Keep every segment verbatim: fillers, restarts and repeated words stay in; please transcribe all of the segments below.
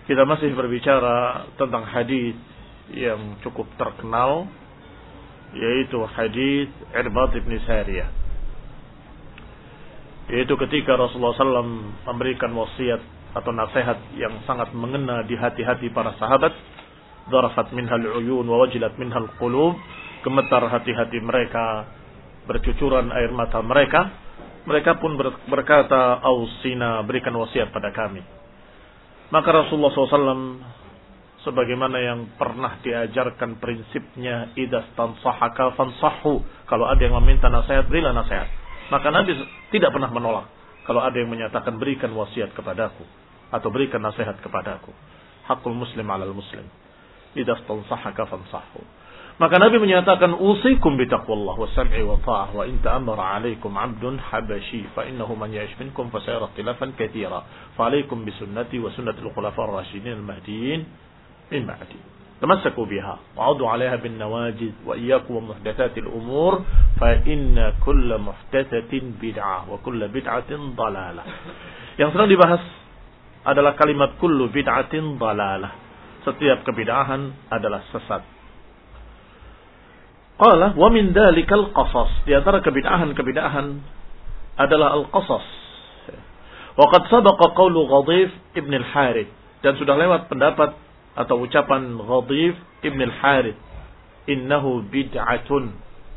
Kita masih berbicara tentang hadis yang cukup terkenal, yaitu hadis Irbad bin Sariyah. Yaitu ketika Rasulullah shallallahu alaihi wasallam memberikan wasiat atau nasihat yang sangat mengena di hati-hati para sahabat. Darafat minhal uyun wa wajilat minhal qulub. Gemetar hati-hati mereka, bercucuran air mata mereka. Mereka pun berkata, "Ausina, berikan wasiat pada kami." Maka Rasulullah shallallahu alaihi wasallam sebagaimana yang pernah diajarkan prinsipnya, idza stansahaka fansahhu. Kalau ada yang meminta nasihat, berilah nasihat. Maka Nabi tidak pernah menolak kalau ada yang menyatakan berikan wasiat kepadaku atau berikan nasihat kepadaku. Hakul muslim 'alal muslim. Idza stansahaka fansahhu. Maka Nabi menyatakan, usikum bitaqwallah wa sam'i wa ta'ah wa in ta'ammara 'alaikum 'abdun habashi fa innahu man ya'ish minkum fa sayara ikhtilafan katsira fa 'alaikum bi sunnati wa sunnati al-khulafa'ir rasyidin al-mahdiyyin min ba'di tamassaku biha wa 'uddu 'alaiha bin nawajiz wa iyyakum wa muhdatsatil umur fa inna kulla muhdatsatin bid'ah wa kulla bid'atin dhalalah. Yang sedang dibahas adalah kalimat kullu bid'atin dhalalah. Setiap kebid'ahan adalah sesat. Qala wa min dzalikal qasas, di antara kebid'ahan-kebid'ahan adalah al-qasas. Wa qad sabaqa qawlu Ghadif ibn al-Harith, dan sudah lewat pendapat atau ucapan Ghadif ibn al-Harith, innahu bid'atun.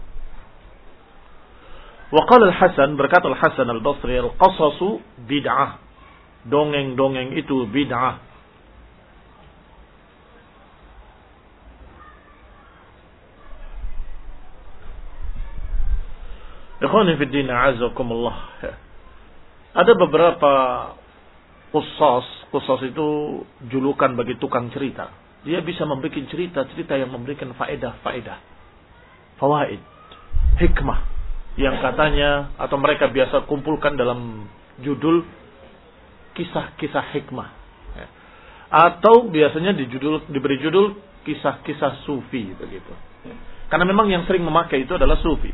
Wa qala al-Hasan, berkata al-Hasan al-Basri, al-qasasu bid'ah. Dongeng-dongeng itu bid'ah. Ikhwani fi din, a'azakumullah. Ada beberapa qusas, qusas itu julukan bagi tukang cerita. Dia bisa membuat cerita-cerita yang memberikan faedah-faedah, fawaid, hikmah, yang katanya atau mereka biasa kumpulkan dalam judul kisah-kisah hikmah. Atau biasanya dijudul, diberi judul kisah-kisah sufi begitu. Karena memang yang sering memakai itu adalah sufi.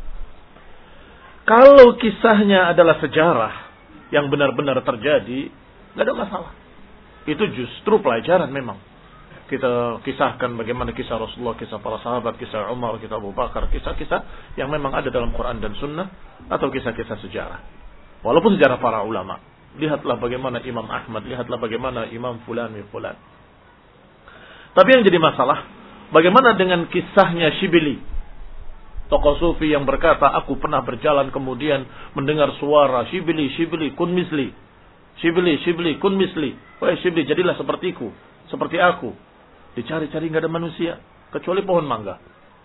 Kalau kisahnya adalah sejarah yang benar-benar terjadi, tidak ada masalah. Itu justru pelajaran memang. Kita kisahkan bagaimana kisah Rasulullah, kisah para sahabat, kisah Umar, kisah Abu Bakar, kisah-kisah yang memang ada dalam Quran dan Sunnah, atau kisah-kisah sejarah. Walaupun sejarah para ulama. Lihatlah bagaimana Imam Ahmad, lihatlah bagaimana Imam Fulan wa Fulan. Tapi yang jadi masalah, bagaimana dengan kisahnya Shibli? Tokoh sufi yang berkata, aku pernah berjalan kemudian mendengar suara, Shibli, Shibli, kun misli. Shibli, Shibli, kun misli. Wahai Shibli, jadilah sepertiku, seperti aku. Dicari-cari nggak ada manusia, kecuali pohon mangga.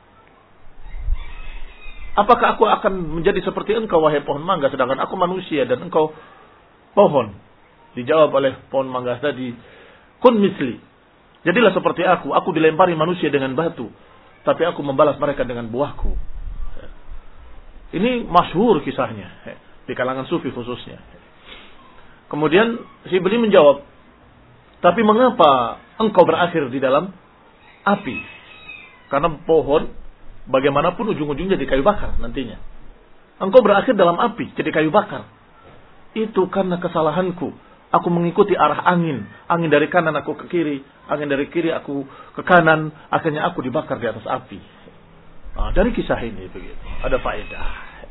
Apakah aku akan menjadi seperti engkau, wahai pohon mangga, sedangkan aku manusia dan engkau pohon? Dijawab oleh pohon mangga tadi, kun misli. Jadilah seperti aku, aku dilempari manusia dengan batu, tapi aku membalas mereka dengan buahku. Ini masyhur kisahnya di kalangan sufi khususnya. Kemudian Shibli menjawab, tapi mengapa engkau berakhir di dalam api? Karena pohon bagaimanapun ujung-ujungnya jadi kayu bakar nantinya. Engkau berakhir dalam api, jadi kayu bakar. Itu karena kesalahanku. Aku mengikuti arah angin. Angin dari kanan aku ke kiri, angin dari kiri aku ke kanan. Akhirnya aku dibakar di atas api. Nah, dari kisah ini begitu, ada faedah.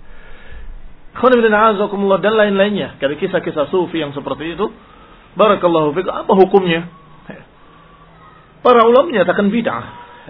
Dan lain-lainnya dari kisah-kisah sufi yang seperti itu. Barakallahu fikum. Apa hukumnya? Para ulama menyatakan bid'ah.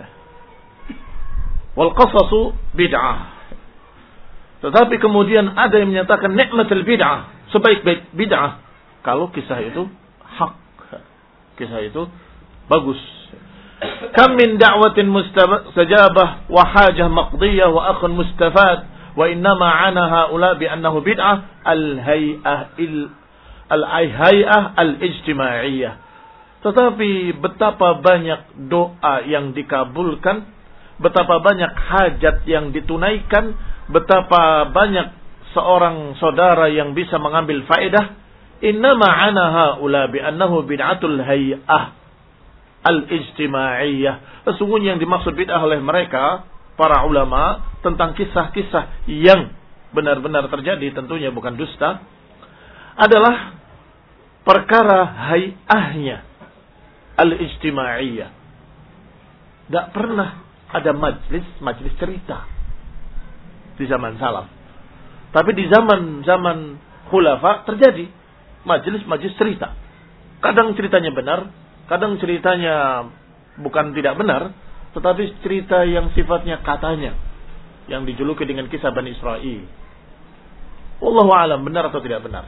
Wal qasasu bid'ah. Tetapi kemudian ada yang menyatakan nikmatul bid'ah, sebaik-baik bid'ah kalau kisah itu hak. Kisah itu bagus. Kam min da'watin mustajabah wa hajah maqdiyah wa akhun mustafad wa innama 'ana haula bi annahu bid'ah al-hay'ah al-hay'ah al-ijtima'iyyah. Tetapi betapa banyak doa yang dikabulkan, betapa banyak hajat yang ditunaikan, betapa banyak seorang saudara yang bisa mengambil faedah. Innama 'ana haula bi annahu bid'atul hay'ah al-ijtima'iyyah. Sesungguhnya yang dimaksud bid'ah oleh mereka, para ulama, tentang kisah-kisah yang benar-benar terjadi, tentunya bukan dusta, adalah perkara hay'ahnya. al-ijtimaiyah. Tidak pernah ada majlis, majlis cerita di zaman salaf. Tapi di zaman-zaman khulafa terjadi majlis-majlis cerita. Kadang ceritanya benar, kadang ceritanya bukan tidak benar, tetapi cerita yang sifatnya katanya, yang dijuluki dengan kisah Bani Israil. Wallahu a'lam benar atau tidak benar.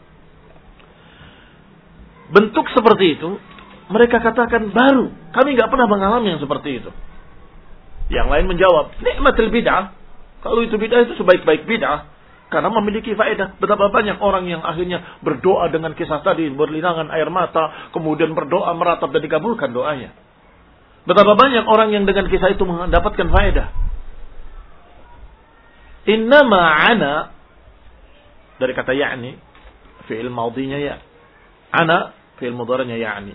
Bentuk seperti itu mereka katakan baru. Kami nggak pernah mengalami yang seperti itu. Yang lain menjawab, nikmatul bid'ah. Kalau itu bid'ah itu sebaik-baik bid'ah. Karena memiliki faedah. Betapa banyak orang yang akhirnya berdoa dengan kisah tadi, berlinangan air mata, kemudian berdoa meratap dan dikabulkan doanya. Betapa banyak orang yang dengan kisah itu mendapatkan faedah. Innama ana, dari kata ya'ni, fi'il madhinya ya. Ana, fi'il mudhari'nya ya'ni.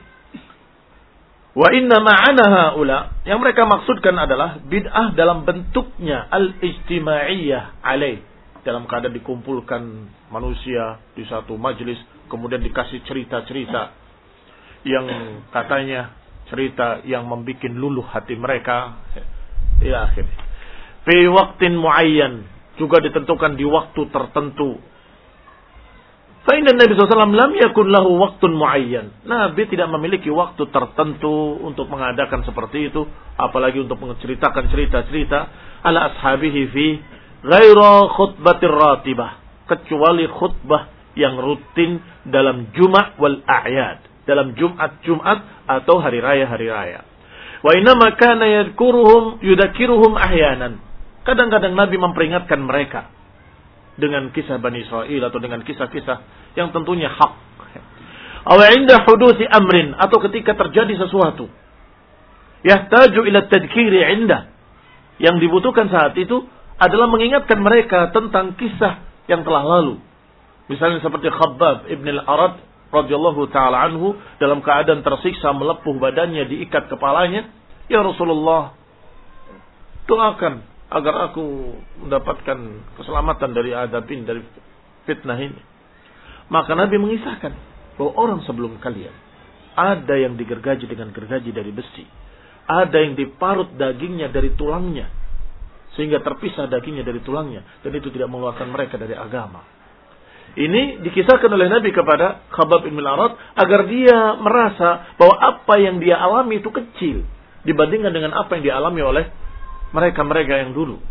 Wa innama ana haula, yang mereka maksudkan adalah bid'ah dalam bentuknya al-ijtimaiyah alaih. Dalam keadaan dikumpulkan manusia di satu majlis, kemudian dikasih cerita-cerita yang katanya cerita yang membuat luluh hati mereka. Ya akhir. Fi waqtin muayyan, juga ditentukan di waktu tertentu. Fa inna Nabi sallallahu alaihi wasallam lam yakun lahu waqtun muayyan. Nabi tidak memiliki waktu tertentu untuk mengadakan seperti itu, apalagi untuk menceritakan cerita-cerita ala ashabihi fi ghaira khutbatir ratibah, kecuali khutbah yang rutin dalam Jumat wal a'yad, dalam Jumat-Jumat atau hari raya-hari raya. Wa inna kana yadhkuruhum yudzakiruhum ahyanan. Kadang-kadang Nabi memperingatkan mereka dengan kisah Bani Israil atau dengan kisah-kisah yang tentunya hak. Aw 'inda hudusi amrin, atau ketika terjadi sesuatu yahtaju ila tadhkiri 'inda, yang dibutuhkan saat itu adalah mengingatkan mereka tentang kisah yang telah lalu. Misalnya seperti Khabbab ibn al-Arad radhiyallahu taala anhu dalam keadaan tersiksa, melepuh badannya, diikat kepalanya. Ya Rasulullah, doakan agar aku mendapatkan keselamatan dari adabin, dari fitnah ini. Maka Nabi mengisahkan bahwa orang sebelum kalian ada yang digergaji dengan gergaji dari besi, ada yang diparut dagingnya dari tulangnya sehingga terpisah dagingnya dari tulangnya, dan itu tidak mengeluarkan mereka dari agama. Ini dikisahkan oleh Nabi kepada Khabbab bin al-Arad agar dia merasa bahwa apa yang dia alami itu kecil dibandingkan dengan apa yang dialami oleh mereka-mereka yang dulu.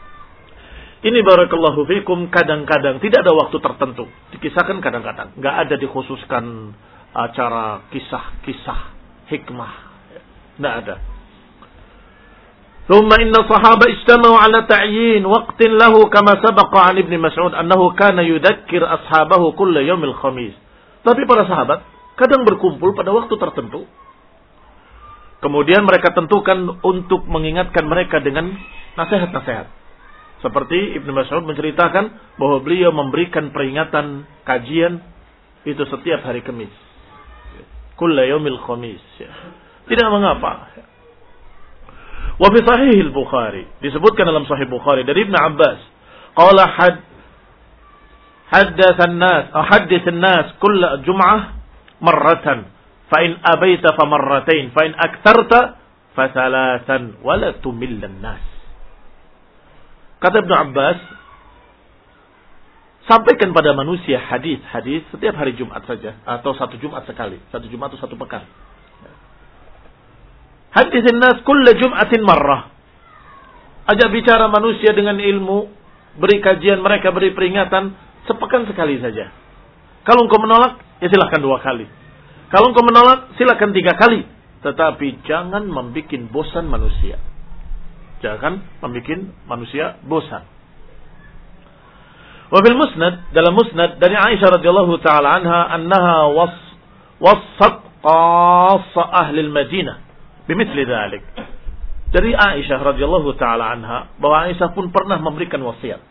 Ini barakallahu fikum, kadang-kadang tidak ada waktu tertentu, dikisahkan kadang-kadang, nggak ada dikhususkan acara kisah-kisah hikmah, nggak ada. ثم إن الصحابة اجتمعوا على تعيين وقت له كما سبق عن ابن مسعود أنه كان يذكر أصحابه كل يوم الخميس. Tapi para sahabat kadang berkumpul pada waktu tertentu. Kemudian mereka tentukan untuk mengingatkan mereka dengan nasihat-nasihat. Seperti Ibnu Mas'ud menceritakan bahwa beliau memberikan peringatan kajian itu setiap hari Kamis. Kulla yaumil khamis. Tidak mengapa. Wa fi sahih al-Bukhari, disebutkan dalam sahih Bukhari dari Ibnu Abbas, qala had haddatsan nas aw hadditsan nas kull jum'ah marratan fa in abaita fa marratain fa in aktarta fa thalathan wa la tumillan nas. Kata Ibnu Abbas, sampaikan pada manusia hadis-hadis setiap hari Jumat saja, atau satu Jumat sekali, satu Jumat atau satu pekan. Hadithin nas kulla jum'atin marrah. Ajak bicara manusia dengan ilmu, beri kajian mereka, beri peringatan sepekan sekali saja. Kalau engkau menolak, ya silakan dua kali. Kalau engkau menolak, silakan tiga kali. Tetapi jangan membuat bosan manusia. Jangan membuat manusia bosan. Wa fil musnad, dalam musnad dari Aisyah radhiyallahu taala anha, annaha was wasat qassa ahli al-Madinah bimithli dzalik. Dari Aisyah radhiyallahu taala anha bahwa Aisyah pun pernah memberikan wasiat.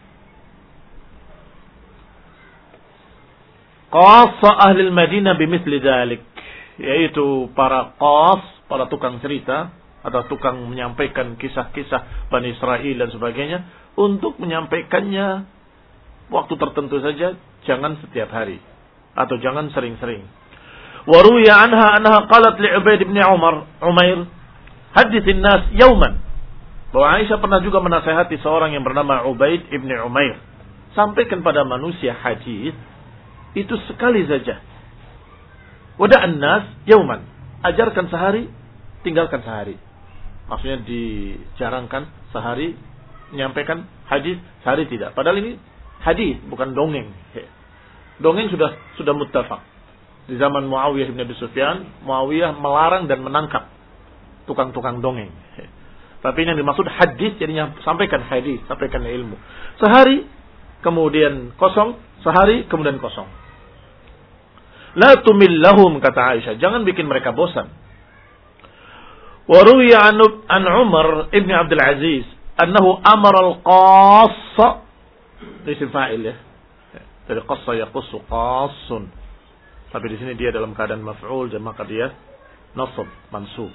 Qassa ahli al-Madinah bimithli dzalik, yaitu para qas, para tukang cerita atau tukang menyampaikan kisah-kisah Bani Israil dan sebagainya, untuk menyampaikannya waktu tertentu saja, jangan setiap hari atau jangan sering-sering. Wa ruwiya anha annaha qalat li Ubaid bin Umar, Umair, hadithin nas yauman. Bahwa Aisyah pernah juga menasihati seorang yang bernama Ubaid bin Umair. Sampaikan pada manusia hadis itu sekali saja. Wada'an nas yauman. Ajarkan sehari, tinggalkan sehari. Maksudnya dijarangkan sehari menyampaikan hadis, sehari tidak. Padahal ini hadis, bukan dongeng. Dongeng sudah sudah muttafaq. Di zaman Muawiyah bin Abi Sufyan, Muawiyah melarang dan menangkap tukang-tukang dongeng. Tapi ini yang dimaksud hadis, jadinya sampaikan hadis, sampaikan ilmu. Sehari, kemudian kosong, sehari, kemudian kosong. La tumillahum, kata Aisyah, jangan bikin mereka bosan. Wa ruwiya an Umar ibn Abdul Aziz annahu amara al-qassa, isim fa'il ya. Dari qassa yaqussu qassun. Tapi di sini dia dalam keadaan maf'ul dan maka dia nasab mansub.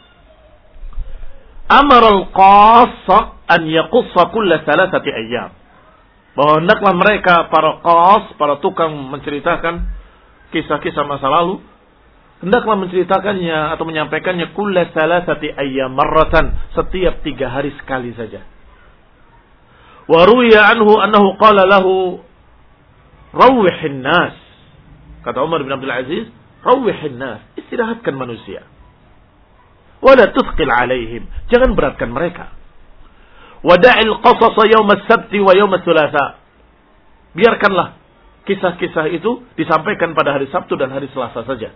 Amara al-qassa an yaqussa kulla thalathati ayyam. Bahwa hendaklah mereka para qass, para tukang menceritakan kisah-kisah masa lalu, hendaklah menceritakannya atau menyampaikannya kulla thalathati ayyam marratan, setiap tiga hari sekali saja. Wa ruwiya anhu annahu qala lahu rawwihin nas. Kata Umar bin Abdul Aziz, rawwihin nas, istirahatkan manusia. Wala tuthqil alaihim, jangan beratkan mereka. Wada'il qasasa yawm as-sabt wa yawm ats-tsulatsa. Biarkanlah kisah-kisah itu disampaikan pada hari Sabtu dan hari Selasa saja.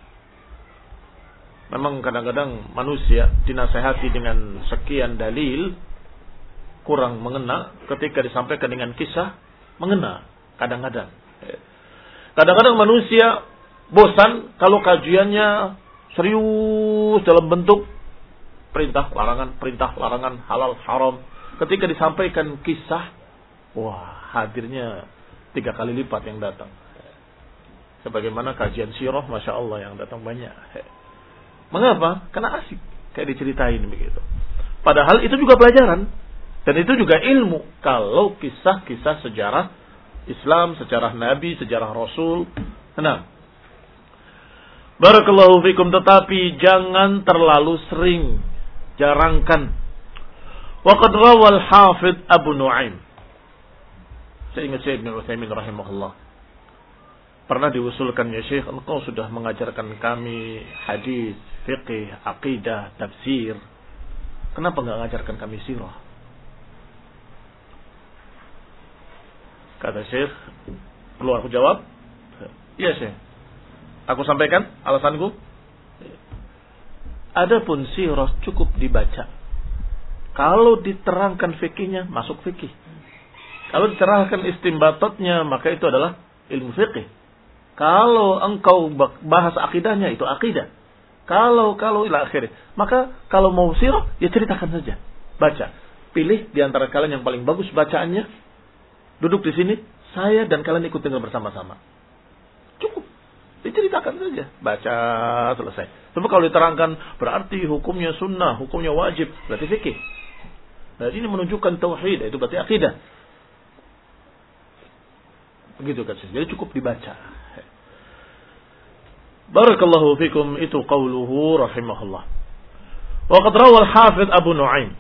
Memang kadang-kadang manusia dinasehati dengan sekian dalil kurang mengena, ketika disampaikan dengan kisah mengena kadang-kadang. Kadang-kadang manusia bosan kalau kajiannya serius dalam bentuk perintah larangan, perintah larangan, halal haram. Ketika disampaikan kisah, wah, hadirnya tiga kali lipat yang datang. Sebagaimana kajian sirah, masya Allah yang datang banyak. Mengapa? Karena asik, kayak diceritain begitu. Padahal itu juga pelajaran dan itu juga ilmu. Kalau kisah-kisah sejarah Islam, sejarah Nabi, sejarah Rasul, nah, barakallahu fikum, tetapi jangan terlalu sering, jarangkan. Waqad rawal Hafidh Abu Nu'aim. Saya ingat Syekh Ibn Utsaimin rahimahullah. Pernah diusulkan, ya Syekh, engkau sudah mengajarkan kami hadis, fiqih, aqidah, tafsir. Kenapa enggak mengajarkan kami sirah? Kata Syekh, perlu aku jawab? Iya Syekh. Aku sampaikan alasanku. Adapun sirah cukup dibaca. Kalau diterangkan fikihnya, masuk fikih. Kalau diterangkan istimbatatnya, maka itu adalah ilmu fikih. Kalau engkau bahas akidahnya, itu akidah. Kalau, kalau, ila akhirnya. Maka kalau mau sirah, ya ceritakan saja. Baca. Pilih di antara kalian yang paling bagus bacaannya. Duduk di sini, saya dan kalian ikut dengar bersama-sama. Cukup. Diceritakan saja. Baca, selesai. Tapi kalau diterangkan, berarti hukumnya sunnah, hukumnya wajib. Berarti fikih. Nah, ini menunjukkan tauhid, itu berarti akidah. Begitu kan. Jadi cukup dibaca. Barakallahu fikum, itu qauluhu rahimahullah. Wa qad rawa al-Hafidh Abu Nu'aim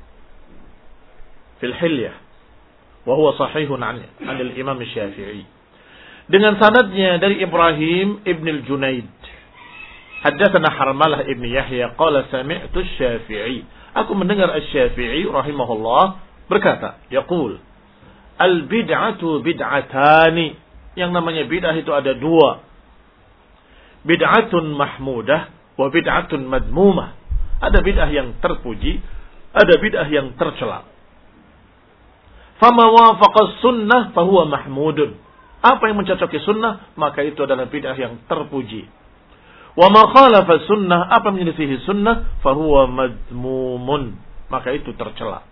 fil Hilyah wa huwa sahihun 'an al-Imam Asy-Syafi'i. Dengan sanadnya dari Ibrahim ibn al-Junaid. Haddatsana Harmalah ibn Yahya qala sami'tu Asy-Syafi'i. Aku mendengar Asy-Syafi'i rahimahullah berkata, yaqul al-bid'atu bid'atani. Yang namanya bid'ah itu ada dua. Bid'atun mahmudah wa bid'atun madmumah. Ada bid'ah yang terpuji, ada bid'ah yang tercela. Fama wafaqa sunnah fahuwa mahmudun. Apa yang mencocoki sunnah, maka itu adalah bid'ah yang terpuji. Wa ma khalafa sunnah, apa yang menyelisihi sunnah, fahuwa madmumun, maka itu tercela.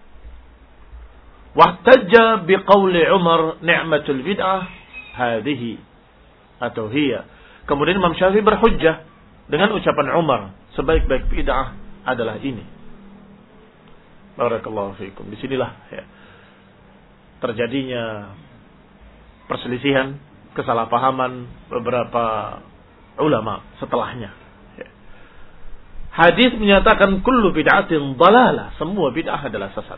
Wahtajja biqauli Umar ni'matul bid'ah hadhihi atau hiya. Kemudian Imam Syafi'i berhujjah dengan ucapan Umar, sebaik-baik bid'ah adalah ini. Barakallahu fiikum. Disinilah ya, terjadinya perselisihan, kesalahpahaman beberapa ulama setelahnya. Hadis menyatakan kullu bid'atin dalalah, semua bid'ah adalah sesat.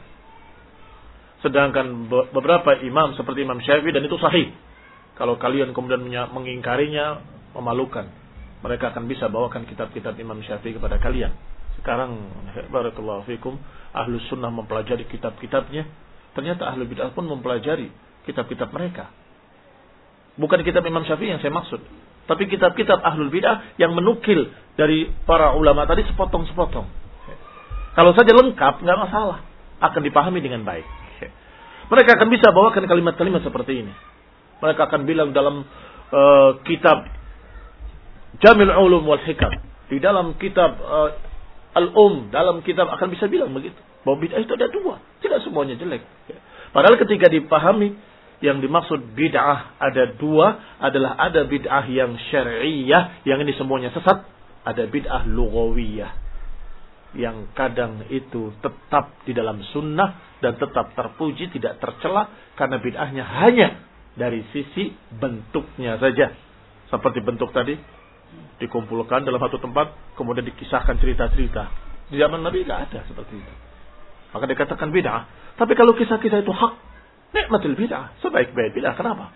Sedangkan beberapa imam seperti Imam Syafi'i, dan itu sahih. Kalau kalian kemudian mengingkarinya, memalukan. Mereka akan bisa bawakan kitab-kitab Imam Syafi'i kepada kalian. Sekarang barakallahu fikum, Ahlus Sunnah mempelajari kitab-kitabnya. Ternyata Ahlul Bid'ah pun mempelajari kitab-kitab mereka. Bukan kitab Imam Syafi'i yang saya maksud, tapi kitab-kitab Ahlul Bid'ah yang menukil dari para ulama tadi sepotong-sepotong. Kalau saja lengkap, nggak masalah, akan dipahami dengan baik. Mereka akan bisa bawakan kalimat-kalimat seperti ini. Mereka akan bilang dalam uh, kitab Jamil Ulum wal Hikam, di dalam kitab uh, Al-Um, dalam kitab akan bisa bilang begitu, bahwa bid'ah itu ada dua, tidak semuanya jelek. Padahal ketika dipahami, yang dimaksud bid'ah ada dua, adalah ada bid'ah yang syar'iyyah, yang ini semuanya sesat. Ada bid'ah lughawiyah, yang kadang itu tetap di dalam sunnah, dan tetap terpuji, tidak tercela, karena bid'ahnya hanya dari sisi bentuknya saja. Seperti bentuk tadi, dikumpulkan dalam satu tempat, kemudian dikisahkan cerita-cerita. Di zaman Nabi tidak ada seperti itu, maka dikatakan bid'ah. Tapi kalau kisah-kisah itu hak, nikmatul bid'ah, sebaik-baik bid'ah. Kenapa?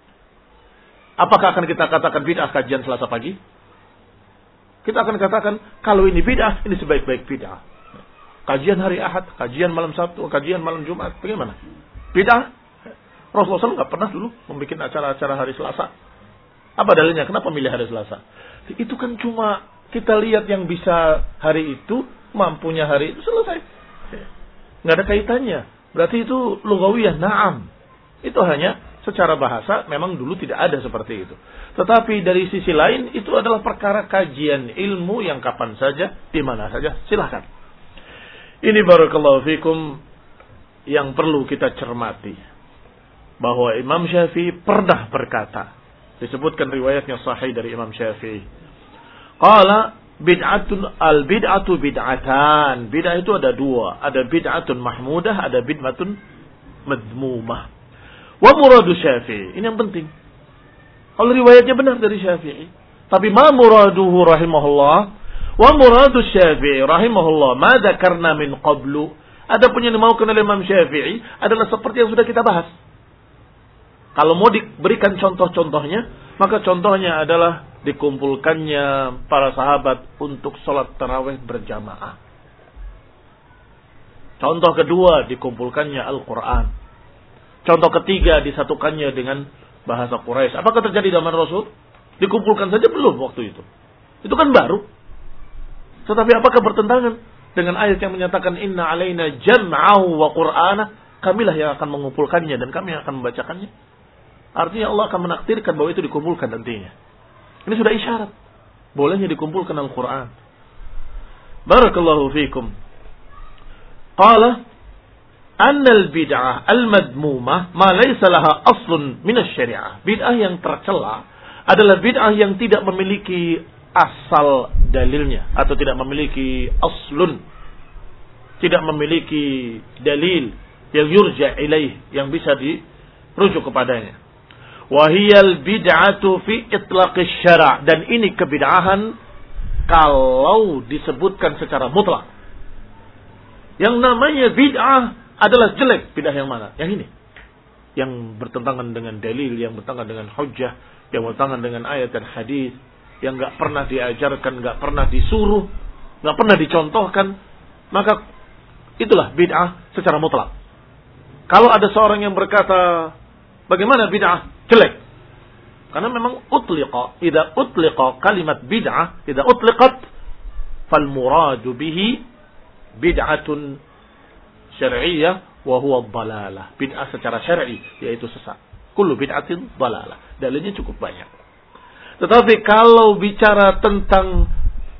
Apakah akan kita katakan bid'ah kajian Selasa pagi? Kita akan katakan kalau ini bid'ah, ini sebaik-baik bid'ah. Kajian hari Ahad, kajian malam Sabtu, kajian malam Jumat, bagaimana? Bid'ah? Rasulullah shallallahu alaihi wasallam nggak pernah dulu membuat acara-acara hari Selasa. Apa dalilnya? Kenapa milih hari Selasa? Itu kan cuma kita lihat yang bisa hari itu, mampunya hari itu, selesai. Nggak ada kaitannya. Berarti itu lughawiyah, na'am. Itu hanya secara bahasa, memang dulu tidak ada seperti itu. Tetapi dari sisi lain, itu adalah perkara kajian ilmu yang kapan saja, di mana saja, silahkan. Ini barakallahu fikum yang perlu kita cermati. Bahwa Imam Syafi'i pernah berkata, disebutkan riwayatnya sahih dari Imam Syafi'i. Qala bid'atun al-bid'atu bid'atan. Bid'ah itu ada dua. Ada bid'atun mahmudah, ada bid'atun madmumah. Wa muradu Syafi'i. Ini yang penting. Kalau riwayatnya benar dari Syafi'i. Tapi ma muraduhu rahimahullah. Wa muradu Syafi'i rahimahullah. Ma dzakarna min qablu. Ada pun yang dimaukan oleh Imam Syafi'i adalah seperti yang sudah kita bahas. Kalau mau diberikan contoh-contohnya, maka contohnya adalah dikumpulkannya para sahabat untuk sholat tarawih berjamaah. Contoh kedua, dikumpulkannya Al-Quran. Contoh ketiga, disatukannya dengan bahasa Quraisy. Apakah terjadi zaman Rasul? Dikumpulkan saja belum waktu itu. Itu kan baru. Tetapi apakah bertentangan dengan ayat yang menyatakan inna alaina jam'ahu wa qur'ana? Kamilah yang akan mengumpulkannya dan kami yang akan membacakannya. Artinya Allah akan menakdirkan bahwa itu dikumpulkan nantinya. Ini sudah isyarat bolehnya dikumpulkan Al-Quran. Barakallahu fikum. Qala annal bid'ah al-madmumah ma laysa laha aslun min asy-syari'ah. Bid'ah yang tercela adalah bid'ah yang tidak memiliki asal dalilnya atau tidak memiliki aslun, tidak memiliki dalil yang yurja ilaih, yang bisa dirujuk kepadanya. Wahiyal bid'atu fi itlaqis syara', dan ini kebid'ahan kalau disebutkan secara mutlak. Yang namanya bid'ah adalah jelek. Bid'ah yang mana? Yang ini, yang bertentangan dengan dalil, yang bertentangan dengan hujjah, yang bertentangan dengan ayat dan hadis, yang enggak pernah diajarkan, enggak pernah disuruh, enggak pernah dicontohkan, maka itulah bid'ah secara mutlak. Kalau ada seorang yang berkata, bagaimana bid'ah? Jelek. Karena memang utliqa, idza utliqa kalimat bid'ah, idza utliqat fal muradu bihi bid'atun syar'iyyah wa huwa dhalalah. Bid'ah secara syar'i yaitu sesat. Kullu bid'atin dhalalah. Dalilnya cukup banyak. Tetapi kalau bicara tentang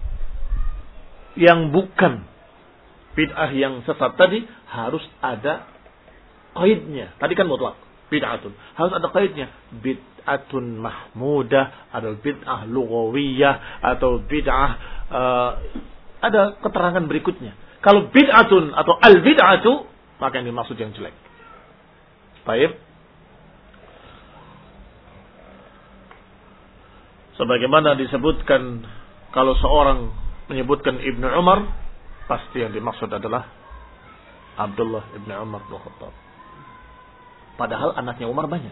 yang bukan bid'ah yang sesat tadi, harus ada qaidnya. Tadi kan mutlak. Bid'atun. Harus ada qaidnya. Bid'atun mahmudah, atau bid'ah lughawiyah, atau bid'ah uh, ada keterangan berikutnya. Kalau bid'atun atau al-bid'atu, maka yang dimaksud yang jelek. Baik. Sebagaimana disebutkan kalau seorang menyebutkan Ibnu Umar, pasti yang dimaksud adalah Abdullah Ibnu Umar bin Khattab. Padahal anaknya Umar banyak.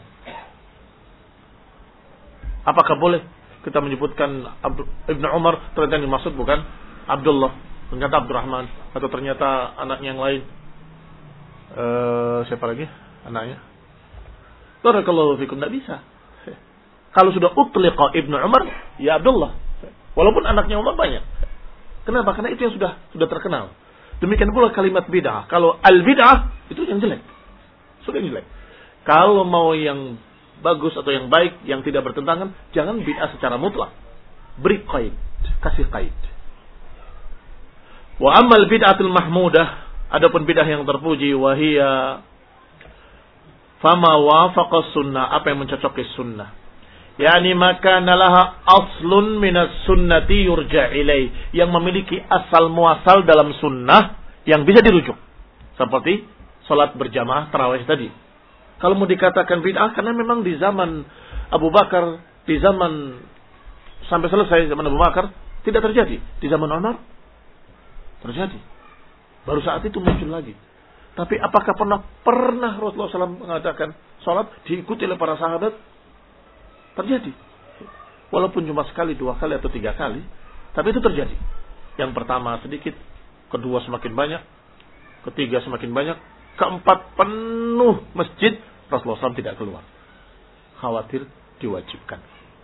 Apakah boleh kita menyebutkan Ibnu Umar ternyata yang dimaksud bukan Abdullah, ternyata Abdurrahman, atau ternyata anaknya yang lain? Uh, siapa lagi anaknya? Barakallahu fikum, tidak bisa. Kalau sudah utliqa Ibnu Umar, ya Abdullah. Walaupun anaknya Umar banyak. Kenapa? Karena itu yang sudah sudah terkenal. Demikian pula kalimat bid'ah. Kalau al-bid'ah, itu yang jelek. Sudah yang jelek. Kalau mau yang bagus atau yang baik, yang tidak bertentangan, jangan bid'ah secara mutlak. Beri qaid. Kasih qaid. Wa ammal bid'atul mahmudah. Adapun bid'ah yang terpuji, wahia fama wafaqa sunnah. Apa yang mencocoki sunnah. Yani maka nalaha aslun minas sunnati yurja ilai, yang memiliki asal muasal dalam sunnah yang bisa dirujuk. Seperti salat berjamaah tarawih tadi. Kalau mau dikatakan bid'ah, karena memang di zaman Abu Bakar, di zaman sampai selesai zaman Abu Bakar tidak terjadi. Di zaman Umar terjadi. Baru saat itu muncul lagi. Tapi apakah pernah pernah Rasulullah shallallahu alaihi wasallam mengatakan salat diikuti oleh para sahabat? Terjadi. Walaupun cuma sekali, dua kali, atau tiga kali. Tapi itu terjadi. Yang pertama sedikit. Kedua semakin banyak. Ketiga semakin banyak. Keempat penuh masjid. Rasulullah shallallahu alaihi wasallam tidak keluar. Khawatir diwajibkan.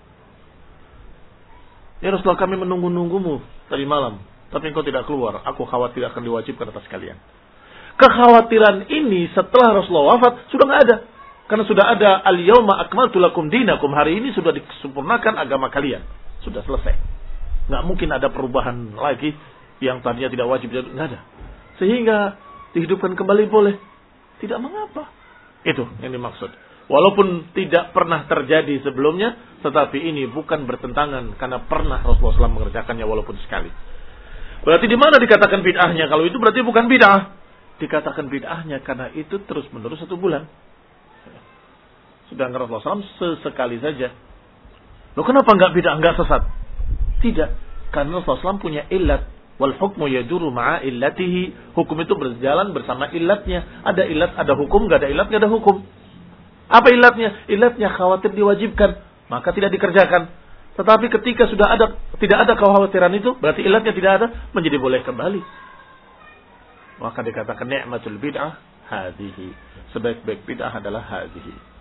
Ya Rasulullah, kami menunggu-nunggumu tadi malam. Tapi engkau tidak keluar. Aku khawatir akan diwajibkan atas kalian. Kekhawatiran ini setelah Rasulullah wafat sudah tidak ada. Karena sudah ada al-yawma akmaltu lakum dinakum. Hari ini sudah disempurnakan agama kalian. Sudah selesai. Nggak mungkin ada perubahan lagi yang tadinya tidak wajib. Nggak ada. Sehingga dihidupkan kembali boleh. Tidak mengapa. Itu yang dimaksud. Walaupun tidak pernah terjadi sebelumnya. Tetapi ini bukan bertentangan. Karena pernah Rasulullah shallallahu alaihi wasallam mengerjakannya walaupun sekali. Berarti di mana dikatakan bid'ahnya? Kalau itu berarti bukan bid'ah. Dikatakan bid'ahnya karena itu terus menerus satu bulan. Sedangkan Rasulullah shallallahu alaihi wasallam sesekali saja. Loh, kenapa enggak bid'ah, enggak sesat? Tidak. Karena Rasulullah shallallahu alaihi wasallam punya illat. Wal hukmu yaduru ma'a illatihi. Hukum itu berjalan bersama illatnya. Ada illat, ada hukum. Enggak ada illat, enggak ada hukum. Apa illatnya? Illatnya khawatir diwajibkan. Maka tidak dikerjakan. Tetapi ketika sudah ada, tidak ada kekhawatiran itu, berarti illatnya tidak ada, menjadi boleh kembali. Maka dikatakan ni'matul bid'ah hadhihi. Sebaik-baik bid'ah adalah hadhihi.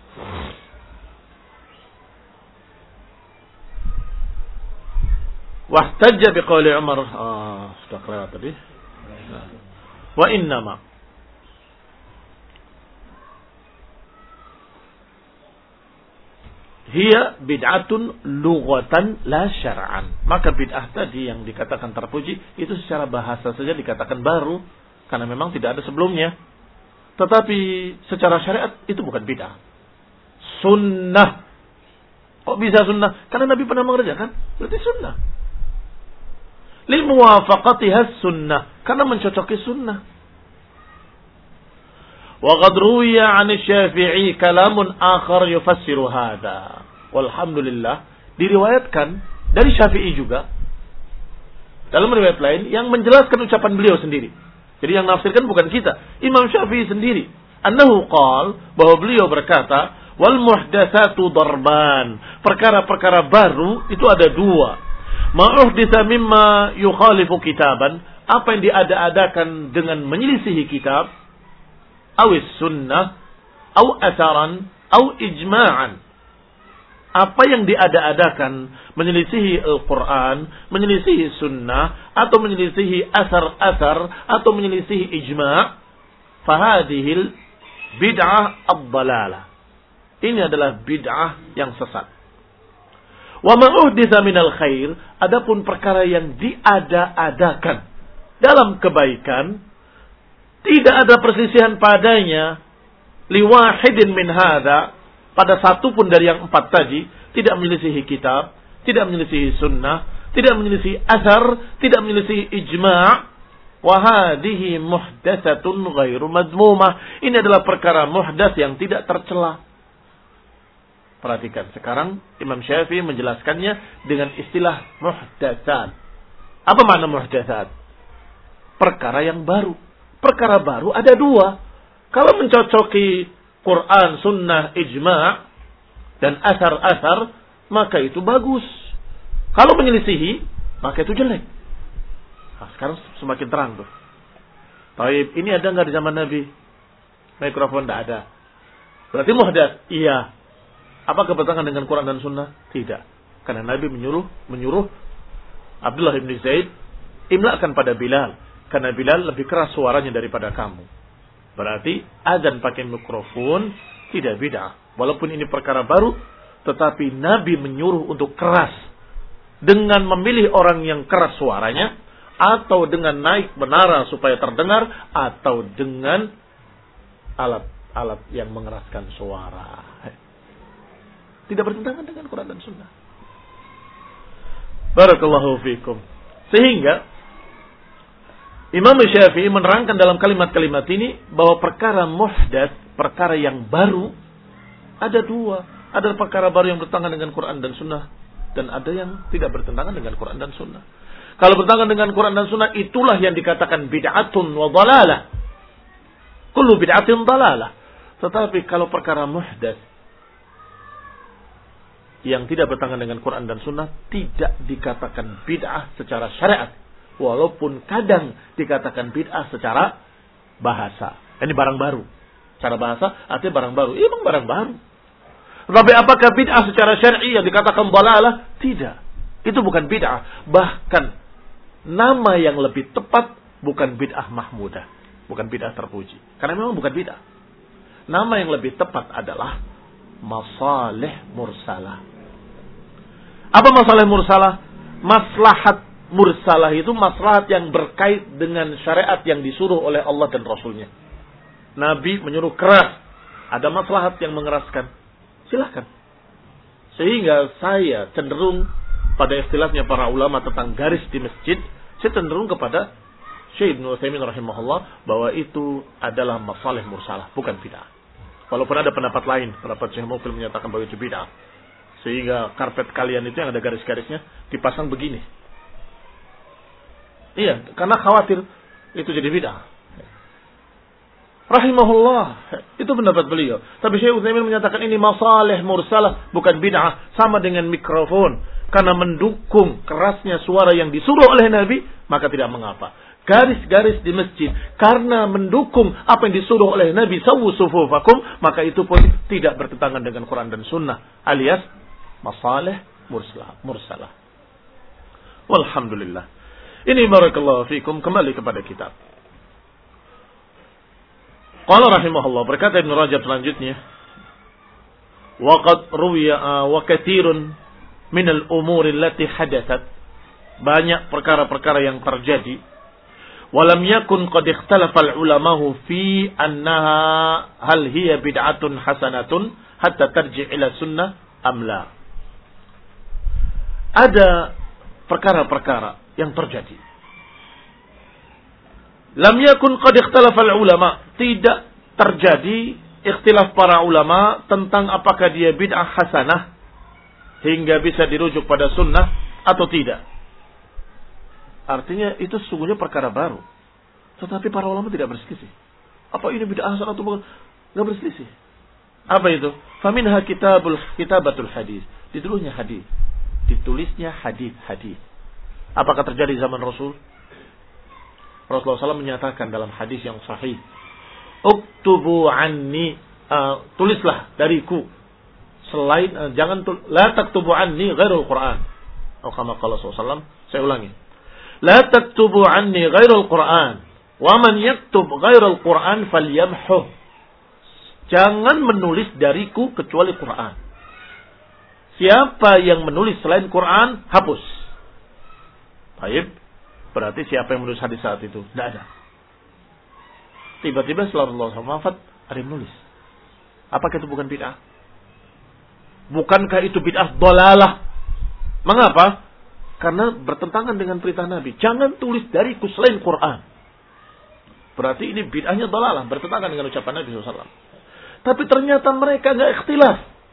Wahtajja biqauli Umar, ah, sudah kelewat tadi. Nah. Wa innama hiya bid'atun lughatan la syar'an. Maka bid'ah tadi yang dikatakan terpuji itu secara bahasa saja dikatakan baru karena memang tidak ada sebelumnya. Tetapi secara syariat itu bukan bid'ah. Sunnah. Kok bisa sunnah? Karena Nabi pernah mengerjakan. Berarti sunnah. Lil muwafaqatiha sunnah. Karena mencocoki sunnah. Wa qad ruwiya 'an Syafi'i kalamun akhar yufassiru hadha. Walhamdulillah, diriwayatkan dari Syafi'i juga dalam riwayat lain yang menjelaskan ucapan beliau sendiri. Jadi yang nafsirkan bukan kita, Imam Syafi'i sendiri. Annahu qala, bahwa beliau berkata, wal muhdatsatu darban. Perkara-perkara baru itu ada dua. Ma uhditsa mimma yukhalifu kitaban, apa yang diada-adakan dengan menyelisihi kitab, awis sunnah, aw asaran, aw ijma'an. Apa yang diada-adakan menyelisihi Al-Quran, menyelisihi sunnah, atau menyelisihi asar-asar, atau menyelisihi ijma', fahadihil bid'ah ad-dalalah. Ini adalah bid'ah yang sesat. Wa ma uhditsa minal khair, adapun perkara yang diada-adakan dalam kebaikan, tidak ada perselisihan padanya, liwahidin min hadza, pada satu pun dari yang empat tadi, tidak menyelisihi kitab, tidak menyelisihi sunnah, tidak menyelisihi asar, tidak menyelisihi ijma', wa hadhihi muhdatsatun ghairu madmumah. Ini adalah perkara muhdas yang tidak tercela. Perhatikan, sekarang Imam Syafi'i menjelaskannya dengan istilah muhdatsat. Apa makna muhdatsat? Perkara yang baru. Perkara baru ada dua. Kalau mencocoki Quran, sunnah, ijma' dan asar-asar, maka itu bagus. Kalau menyelisihi, maka itu jelek. Nah, sekarang semakin terang tuh. Baik, ini ada nggak di zaman Nabi? Mikrofon tidak ada. Berarti muhdats? Iya. Apakah bertentangan dengan Quran dan Sunnah? Tidak. Karena Nabi menyuruh menyuruh Abdullah bin Zaid, imlakan pada Bilal. Karena Bilal lebih keras suaranya daripada kamu. Berarti azan pakai mikrofon tidak bid'ah. Walaupun ini perkara baru, tetapi Nabi menyuruh untuk keras. Dengan memilih orang yang keras suaranya, atau dengan naik menara supaya terdengar, atau dengan alat-alat yang mengeraskan suara. Tidak bertentangan dengan Quran dan Sunnah. Barakallahu fikum. Sehingga Imam Syafi'i menerangkan dalam kalimat-kalimat ini bahwa perkara muhdats, perkara yang baru, ada dua. Ada perkara baru yang bertentangan dengan Quran dan Sunnah, dan ada yang tidak bertentangan dengan Quran dan Sunnah. Kalau bertentangan dengan Quran dan Sunnah, itulah yang dikatakan bid'atun wa dhalalah. Kullu bid'atin dhalalah. Tetapi kalau perkara muhdats yang tidak bertentangan dengan Quran dan Sunnah, tidak dikatakan bid'ah secara syariat. Walaupun kadang dikatakan bid'ah secara bahasa. Ini barang baru. Secara bahasa artinya barang baru. Iya, memang barang baru. Tapi apakah bid'ah secara syar'i yang dikatakan dhalalah? Tidak. Itu bukan bid'ah. Bahkan nama yang lebih tepat bukan bid'ah mahmudah. Bukan bid'ah terpuji. Karena memang bukan bid'ah. Nama yang lebih tepat adalah masalih mursalah. Apa masalih mursalah? Maslahat mursalah itu maslahat yang berkait dengan syariat yang disuruh oleh Allah dan Rasulnya. Nabi menyuruh keras. Ada maslahat yang mengeraskan. Silahkan. Sehingga saya cenderung pada istilahnya para ulama tentang garis di masjid, saya cenderung kepada Syekh Ibnu Utsaimin rahimahullah bahwa itu adalah masalih mursalah, bukan bid'ah. Walaupun ada pendapat lain, pendapat Syekh Mukbil menyatakan bahwa itu bid'ah. Sehingga karpet kalian itu yang ada garis-garisnya dipasang begini. Iya, karena khawatir itu jadi bid'ah. Rahimahullah, itu pendapat beliau. Tapi Syekh Utsaimin menyatakan ini masalih mursalah, bukan bid'ah. Sama dengan mikrofon. Karena mendukung kerasnya suara yang disuruh oleh Nabi, maka tidak mengapa. Garis-garis di masjid, karena mendukung apa yang disuruh oleh Nabi, sawu sufufakum, maka itu pun tidak bertentangan dengan Quran dan Sunnah. Alias, masalih mursalah. mursalah. Walhamdulillah. Ini barakallahu fikum, kembali kepada kitab. Qala rahimahullah, berkata Ibn Rajab selanjutnya, waqad ruwiya wa katsirun min al-umur allati hadathat, banyak perkara-perkara yang terjadi, walam yakun qad ikhtalafa al-ulama'u fi annaha hal hiya bid'atun hasanatun hatta tarji' ila sunnah am la. Ada perkara-perkara yang terjadi. Lam yakun qad ikhtalafa al-ulama, tidak terjadi ikhtilaf para ulama tentang apakah dia bid'ah hasanah hingga bisa dirujuk pada sunnah atau tidak. Artinya itu sesungguhnya perkara baru. Tetapi para ulama tidak berselisih. Apa ini bid'ah hasanah atau bukan? Enggak berselisih. Apa itu? Faminha kitabul kitabatul hadis. Ditulisnya hadis. Ditulisnya hadis-hadis. Apakah terjadi zaman Rasul? Rasulullah shallallahu alaihi wasallam menyatakan dalam hadis yang sahih, uktubu anni, uh, tulislah dariku selain uh, jangan tul, la taktubu anni ghairul Quran. Atau kama qala sallallahu alaihi wasallam, saya ulangi. La taktubu anni ghairul Quran, wa man yaktub ghairul Quran falyamhu. Jangan menulis dariku kecuali Quran. Siapa yang menulis selain Quran, hapus. Baik. Berarti siapa yang menulis hadis saat itu? Tidak ada. Tiba-tiba setelah Rasulullah shallallahu alaihi wasallam wafat, ada yang menulis. Apakah itu bukan bid'ah? Bukankah itu bid'ah dhalalah? Mengapa? Karena bertentangan dengan perintah Nabi. Jangan tulis dariku selain Quran. Berarti ini bid'ahnya dhalalah, bertentangan dengan ucapan Nabi shallallahu alaihi wasallam. Tapi ternyata mereka enggak ikhtilaf.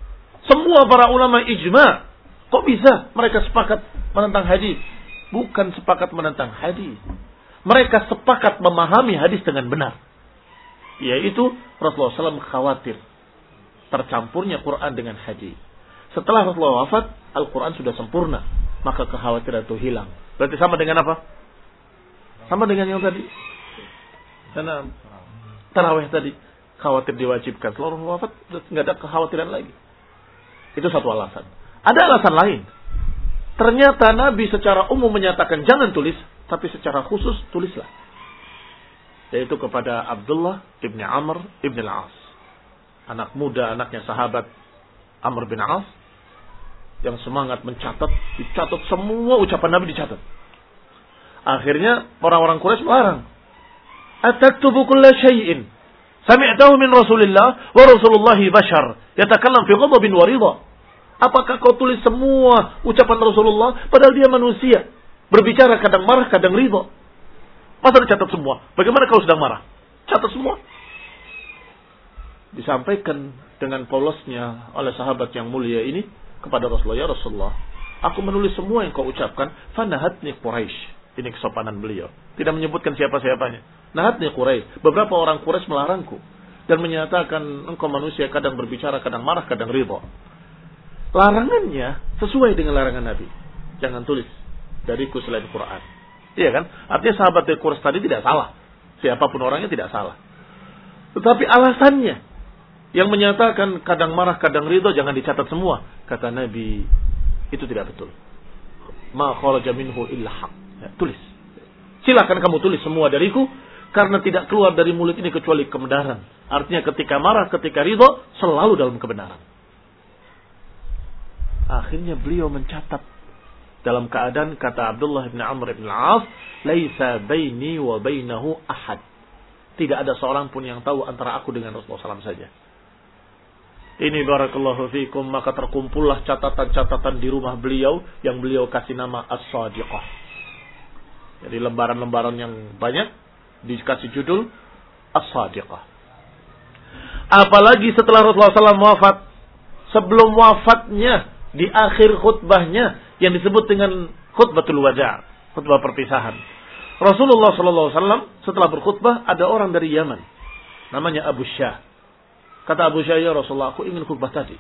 Semua para ulama ijma. Kok bisa mereka sepakat menentang hadis? Bukan sepakat menentang hadis. Mereka sepakat memahami hadis dengan benar. Yaitu Rasulullah shallallahu alaihi wasallam khawatir tercampurnya Quran dengan hadis. Setelah Rasulullah wafat, Al-Quran sudah sempurna. Maka kekhawatiran itu hilang. Berarti sama dengan apa? Sama dengan yang tadi. Karena tarawih tadi. Khawatir diwajibkan. Setelah Rasulullah wafat, tidak ada kekhawatiran lagi. Itu satu alasan. Ada alasan lain. Ternyata Nabi secara umum menyatakan jangan tulis. Tapi secara khusus tulislah. Yaitu kepada Abdullah ibn Amr ibn al-As. Anak muda, anaknya sahabat Amr bin As. Yang semangat mencatat. Dicatat semua ucapan Nabi dicatat. Akhirnya orang-orang Quraisy melarang. Ataktubu kulla syai'in. Sami'tahu min Rasulillah. Wa Rasulullahi bashar. Yatakallam fi ghadabin wa ridha. Apakah kau tulis semua ucapan Rasulullah. Padahal dia manusia. Berbicara kadang marah, kadang ridha. Masa dicatat semua? Bagaimana kalau sedang marah? Catat semua. Disampaikan dengan polosnya oleh sahabat yang mulia ini kepada Rasulullah, ya Rasulullah, aku menulis semua yang kau ucapkan. Fanahatni Quraisy. Ini kesopanan beliau. Tidak menyebutkan siapa-siapanya. Nahatni Quraisy. Beberapa orang Quraisy melarangku dan menyatakan engkau manusia kadang berbicara, kadang marah, kadang ridha. Larangannya sesuai dengan larangan Nabi. Jangan tulis dariku selain Quran. Iya kan? Artinya sahabat dari Quraisy tadi tidak salah. Siapapun orangnya tidak salah. Tetapi alasannya yang menyatakan kadang marah, kadang ridho, jangan dicatat semua. Kata Nabi, itu tidak betul. Ma kharaja minhu illa haq. Ya, tulis. Silakan kamu tulis semua dariku, karena tidak keluar dari mulut ini kecuali kebenaran. Artinya ketika marah, ketika ridho, selalu dalam kebenaran. Akhirnya beliau mencatat dalam keadaan kata Abdullah bin Amr bin al-As, laisa baini wa bainahu ahad. Tidak ada seorang pun yang tahu antara aku dengan Rasulullah shallallahu alaihi wasallam saja. Ini barakallahu fikum, maka terkumpullah catatan-catatan di rumah beliau yang beliau kasih nama As-Sadiqah. Jadi lembaran-lembaran yang banyak dikasih judul As-Sadiqah. Apalagi setelah Rasulullah shallallahu alaihi wasallam wafat, sebelum wafatnya di akhir khutbahnya yang disebut dengan khutbatul wada', khutbah perpisahan. Rasulullah shallallahu alaihi wasallam setelah berkhutbah ada orang dari Yaman namanya Abu Syah. Kata Abu Syah, ya Rasulullah, aku ingin khutbah tadi.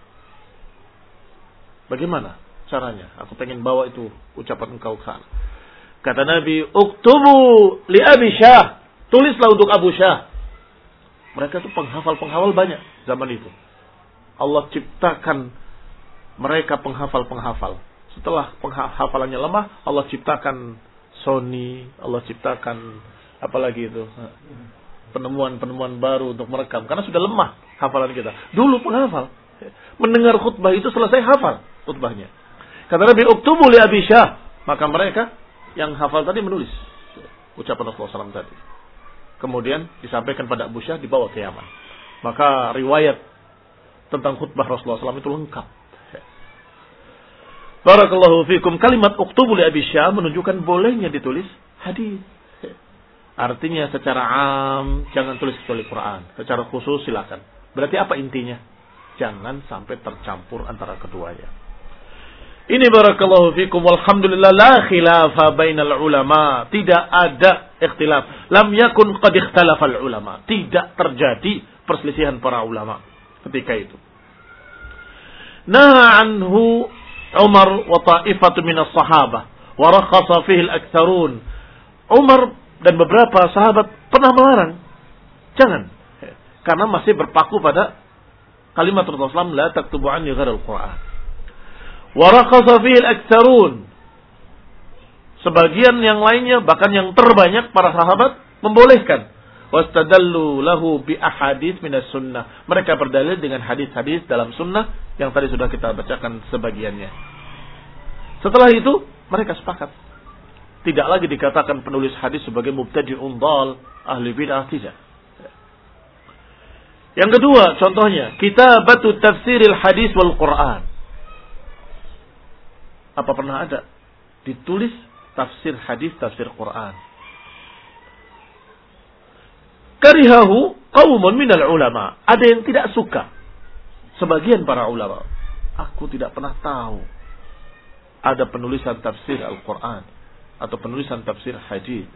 Bagaimana caranya? Aku pengen bawa itu ucapan engkau ke sana. Kata Nabi, uktubu li Abi Syah. Tulislah untuk Abu Syah. Mereka itu penghafal-penghafal banyak zaman itu. Allah ciptakan mereka penghafal-penghafal. Setelah penghafalannya lemah, Allah ciptakan Sony, Allah ciptakan apalagi itu, penemuan-penemuan baru untuk merekam. Karena sudah lemah hafalan kita. Dulu penghafal mendengar khutbah itu selesai hafal khutbahnya. Kata Nabi, uktubu li Abi Syah. Maka mereka yang hafal tadi menulis ucapan Rasulullah shallallahu alaihi wasallam tadi. Kemudian disampaikan pada Abu Syah, dibawa ke Yaman. Maka riwayat tentang khutbah Rasulullah shallallahu alaihi wasallam itu lengkap. Barakallahu fikum. Kalimat uktubu li Abi Syah menunjukkan bolehnya ditulis hadis. Artinya secara am jangan tulis kecuali Quran. Secara khusus silakan. Berarti apa intinya? Jangan sampai tercampur antara keduanya. Ini barakallahu fikum. Walhamdulillah la khilafa bainal ulama. Tidak ada ikhtilaf. Lam yakun qad ikhtalafal ulama. Tidak terjadi perselisihan para ulama ketika itu. Naha anhu Umar wa ta'ifatu minas sahabah wa rakhasa fihi al-aktsarun. Umar dan beberapa sahabat pernah melarang. Jangan. Karena masih berpaku pada kalimat Rasulullah shallallahu alaihi wasallam, la taktubu anni ghairal Qur'an. Wa rakhasa fihi al-aktsarun. Sebagian yang lainnya, bahkan yang terbanyak para sahabat membolehkan. Wastadallu lahu bi ahadits minas sunnah. Mereka berdalil dengan hadis-hadis dalam sunnah yang tadi sudah kita bacakan sebagiannya. Setelah itu mereka sepakat. Tidak lagi dikatakan penulis hadis sebagai mubtadi'un dhal, ahli bid'ah, tidak. Yang kedua, contohnya, kitabatu tafsiril hadis wal Quran. Apa pernah ada ditulis tafsir hadis, tafsir Quran? Karihahu qaumun minal ulama. Ada yang tidak suka. Sebagian para ulama. aku tidak pernah tahu ada penulisan tafsir Al-Quran atau penulisan tafsir hadis.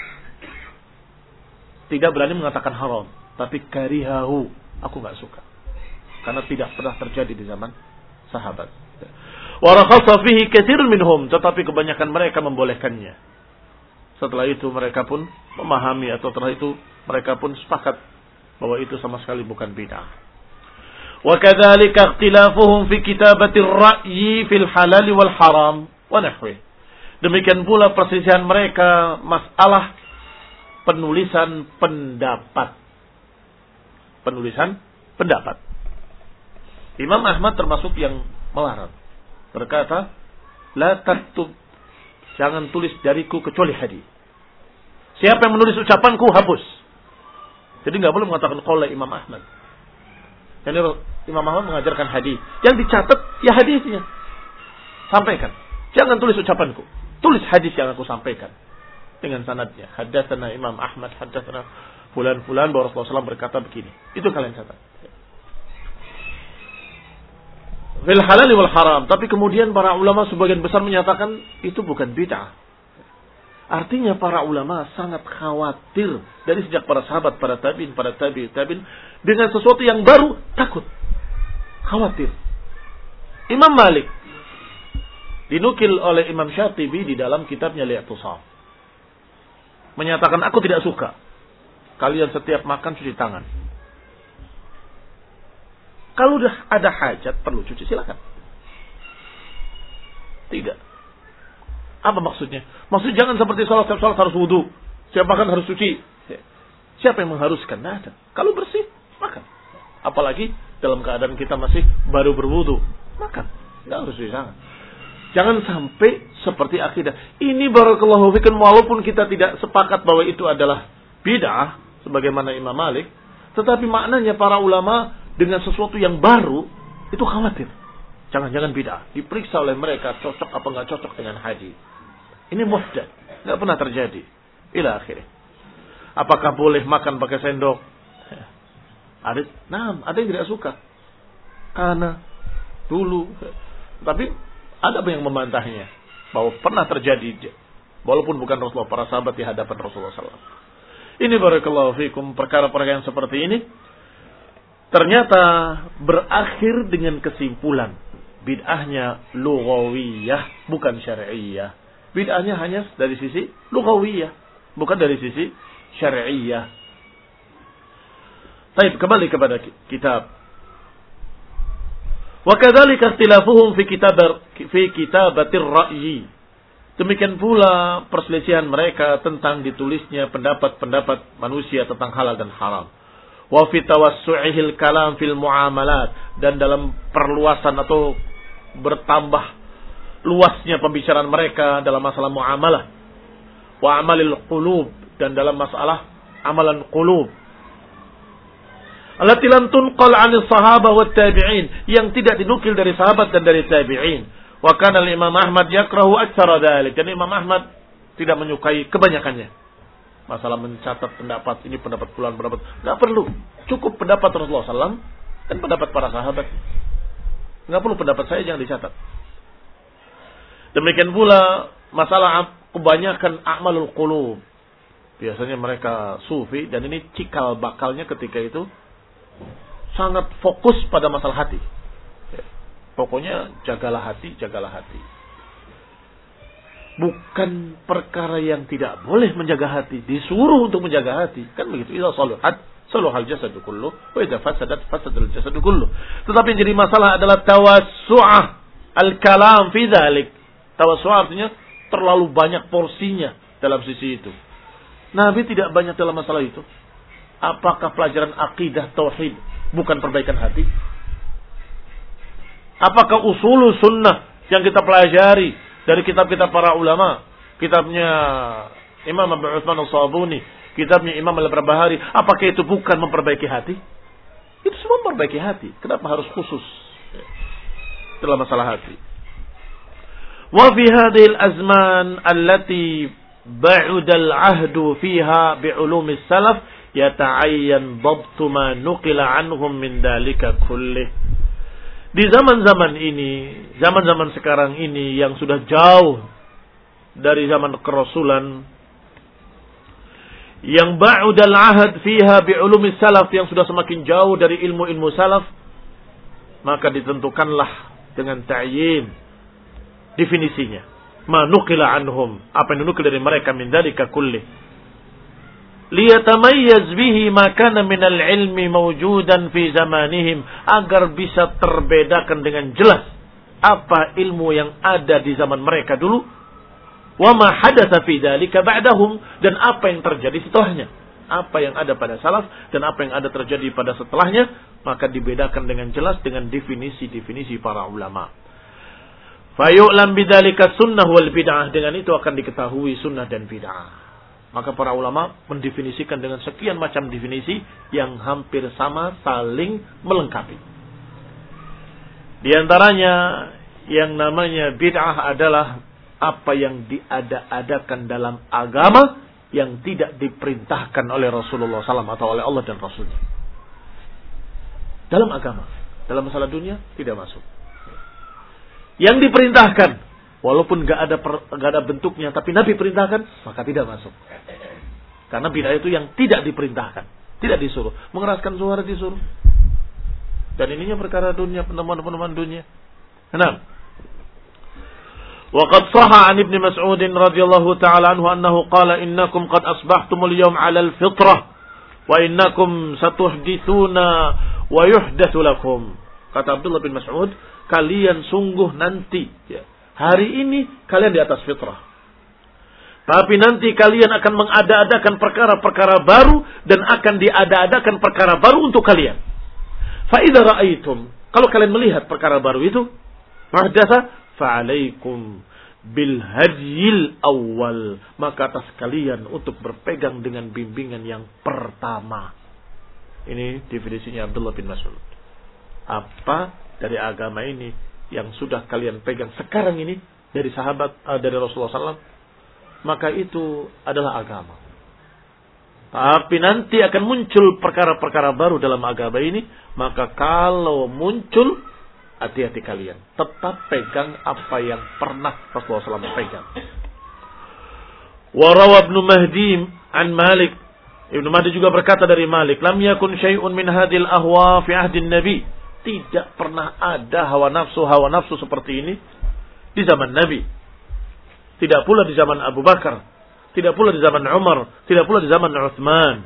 Tidak berani mengatakan haram, tapi karihahu, aku nggak suka, karena tidak pernah terjadi di zaman sahabat. Wa rakhasa fihi katsirun minhum, tetapi kebanyakan mereka membolehkannya. Setelah itu mereka pun memahami, atau setelah itu mereka pun sepakat bahwa itu sama sekali bukan bid'ah. Wa kadzalika ikhtilafuhum fi kitabati ar-ra'yi fil halal wal haram wa nahwi. Demikian pula perselisihan mereka masalah penulisan pendapat. Penulisan pendapat. Imam Ahmad termasuk yang melarang. Berkata, la taktub, jangan tulis dariku kecuali hadis. Siapa yang menulis ucapanku, hapus. Jadi enggak boleh mengatakan qaul Imam Ahmad. Jadi Imam Ahmad mengajarkan hadis. Yang dicatat ya hadisnya. Sampaikan. Jangan tulis ucapanku. Tulis hadis yang aku sampaikan. Dengan sanadnya. Haddatsana Imam Ahmad, haddatsana fulan-fulan bahwa Rasulullah shallallahu alaihi wasallam berkata begini. Itu kalian catat. Fil halal wal haram. Tapi kemudian para ulama sebagian besar menyatakan itu bukan bid'ah. Artinya para ulama sangat khawatir dari sejak para sahabat, para tabi'in, para tabi'in, tabi'in dengan sesuatu yang baru, takut, khawatir. Imam Malik dinukil oleh Imam Syatibi di dalam kitabnya Li'tisam, menyatakan aku tidak suka kalian setiap makan cuci tangan. Kalau udah ada hajat perlu cuci, silakan. Tidak. Apa maksudnya? Maksudnya jangan seperti sholat, sholat harus wudu, siapa makan harus cuci. Siapa yang mengharuskan? Tidak ada. Kalau bersih, makan. Apalagi dalam keadaan kita masih baru berwudu, makan. Tidak harus cuci tangan. Jangan sampai seperti akidah. Ini barakallahu fikum, walaupun kita tidak sepakat bahwa itu adalah bid'ah, sebagaimana Imam Malik, tetapi maknanya para ulama dengan sesuatu yang baru, itu khawatir. Jangan-jangan bid'ah. Diperiksa oleh mereka, cocok apa enggak cocok dengan hadis. Ini muhdath, enggak pernah terjadi. Ila akhirnya. Apakah boleh makan pakai sendok? Ada, nah, ada yang tidak suka. Karena dulu, tapi ada yang membantahnya bahwa pernah terjadi, walaupun bukan Rasulullah, para sahabat di hadapan Rasulullah shallallahu alaihi wasallam. Ini barakallahu fikum, perkara-perkara yang seperti ini ternyata berakhir dengan kesimpulan bid'ahnya lughawiyah, bukan syar'iyyah. Bid'ahnya hanya dari sisi lughawiyah, bukan dari sisi syar'iyyah. Baik, kembali kepada kitab. Wa kadzalika ikhtilafuhum fi kitab fi kitabatir ra'yi. Demikian pula perselisihan mereka tentang ditulisnya pendapat-pendapat manusia tentang halal dan haram. Wa fi tawassu'ihil kalam fil muamalat, dan dalam perluasan atau bertambah luasnya pembicaraan mereka dalam masalah muamalah. Wa amalil qulub, dan dalam masalah amalan qulub. Allati lam tunqal 'anil sahabah wat tabi'in, yang tidak dinukil dari sahabat dan dari tabi'in. Wa kana Imam Ahmad yakrahu aktsara dzalik, dan Imam Ahmad tidak menyukai kebanyakannya. Masalah mencatat pendapat ini, pendapat fulan, pendapat, enggak perlu. Cukup pendapat Rasulullah shallallahu alaihi wasallam dan pendapat para sahabat. Enggak perlu pendapat saya, jangan dicatat. Demikian pula masalah kebanyakan a'malul qulub. Biasanya mereka sufi, dan ini cikal bakalnya ketika itu sangat fokus pada masalah hati. Pokoknya jagalah hati, jagalah hati. Bukan perkara yang tidak boleh menjaga hati, disuruh untuk menjaga hati. Kan begitu. Idza saluhat saluhal jasadu kullu, wa idza fasadat fasadal jasadu kullu. Tetapi yang jadi masalah adalah tawassu'ah al-kalam fi dzalik. Tawassu'ah artinya terlalu banyak porsinya dalam sisi itu. Nabi tidak banyak dalam masalah itu. Apakah pelajaran akidah tauhid bukan perbaikan hati? Apakah usul sunnah yang kita pelajari dari kitab-kitab para ulama, kitabnya Imam Abu Utsman As-Sabuni, kitabnya Imam Al-Barbahari, apakah itu bukan memperbaiki hati? Itu semua memperbaiki hati. Kenapa harus khusus dalam masalah hati? Wa fi hadhihi al-azman allati ba'uda al-'ahdu fiha bi'ulumi salaf yata'ayyan dhabtu ma nuqila 'anhum min dhalika kullih. Di zaman-zaman ini, zaman-zaman sekarang ini yang sudah jauh dari zaman kerasulan, yang ba'udal ahad fiha bi'ulumi salaf, yang sudah semakin jauh dari ilmu-ilmu salaf, maka ditentukanlah dengan ta'yin definisinya. Ma nuqila anhum, apa yang dinukil dari mereka min dzalika kulli. Liyatamayyaz bihi ma kana minal ilmi mawjudan fi zamanihim, agar bisa terbedakan dengan jelas apa ilmu yang ada di zaman mereka dulu, wa ma hadatsa fi dzalika ba'dahum, dan apa yang terjadi setelahnya. Apa yang ada pada salaf dan apa yang ada terjadi pada setelahnya, maka dibedakan dengan jelas dengan definisi-definisi para ulama. Fayu'lam bidzalika sunnah wal bid'ah, dengan itu akan diketahui sunnah dan bid'ah. Maka para ulama mendefinisikan dengan sekian macam definisi yang hampir sama, saling melengkapi. Di antaranya yang namanya bid'ah adalah apa yang diada-adakan dalam agama yang tidak diperintahkan oleh Rasulullah shallallahu alaihi wasallam atau oleh Allah dan Rasulnya. Dalam agama, dalam masalah dunia tidak masuk. Yang diperintahkan, walaupun gak ada per, gak ada bentuknya, tapi Nabi perintahkan, maka tidak masuk. Karena bid'ah itu yang tidak diperintahkan, tidak disuruh. Mengeraskan suara disuruh. Dan ininya perkara dunia, penemuan-penemuan dunia. Enam. Wa qad sahha 'an Ibnu Mas'ud radhiyallahu ta'ala anhu annahu qala innakum qad asbahtumul yawm 'ala al-fitrah wa innakum satuhdithuna wa yuhdatsu lakum. Kata Abdullah bin Mas'ud, kalian sungguh nanti ya, hari ini kalian di atas fitrah. Tapi nanti kalian akan mengada-adakan perkara-perkara baru dan akan diada-adakan perkara baru untuk kalian. Fa idza ra'aitum, kalau kalian melihat perkara baru itu, muhdatsa, fa 'alaikum bil hadyil awwal, maka atas kalian untuk berpegang dengan bimbingan yang pertama. Ini definisinya Abdullah bin Mas'ud. Apa dari agama ini yang sudah kalian pegang sekarang ini dari sahabat, dari Rasulullah shallallahu alaihi wasallam, maka itu adalah agama. Tapi nanti akan muncul perkara-perkara baru dalam agama ini, maka kalau muncul, hati-hati kalian. Tetap pegang apa yang pernah Rasulullah shallallahu alaihi wasallam pegang. Wa rawa Ibnu Mahdi an Malik. Ibnu Mahdi juga berkata dari Malik, lam yakun syai'un min hadhil ahwa fi ahdin Nabi. Tidak pernah ada hawa nafsu, hawa nafsu seperti ini di zaman Nabi. Tidak pula di zaman Abu Bakar. Tidak pula di zaman Umar. Tidak pula di zaman Utsman.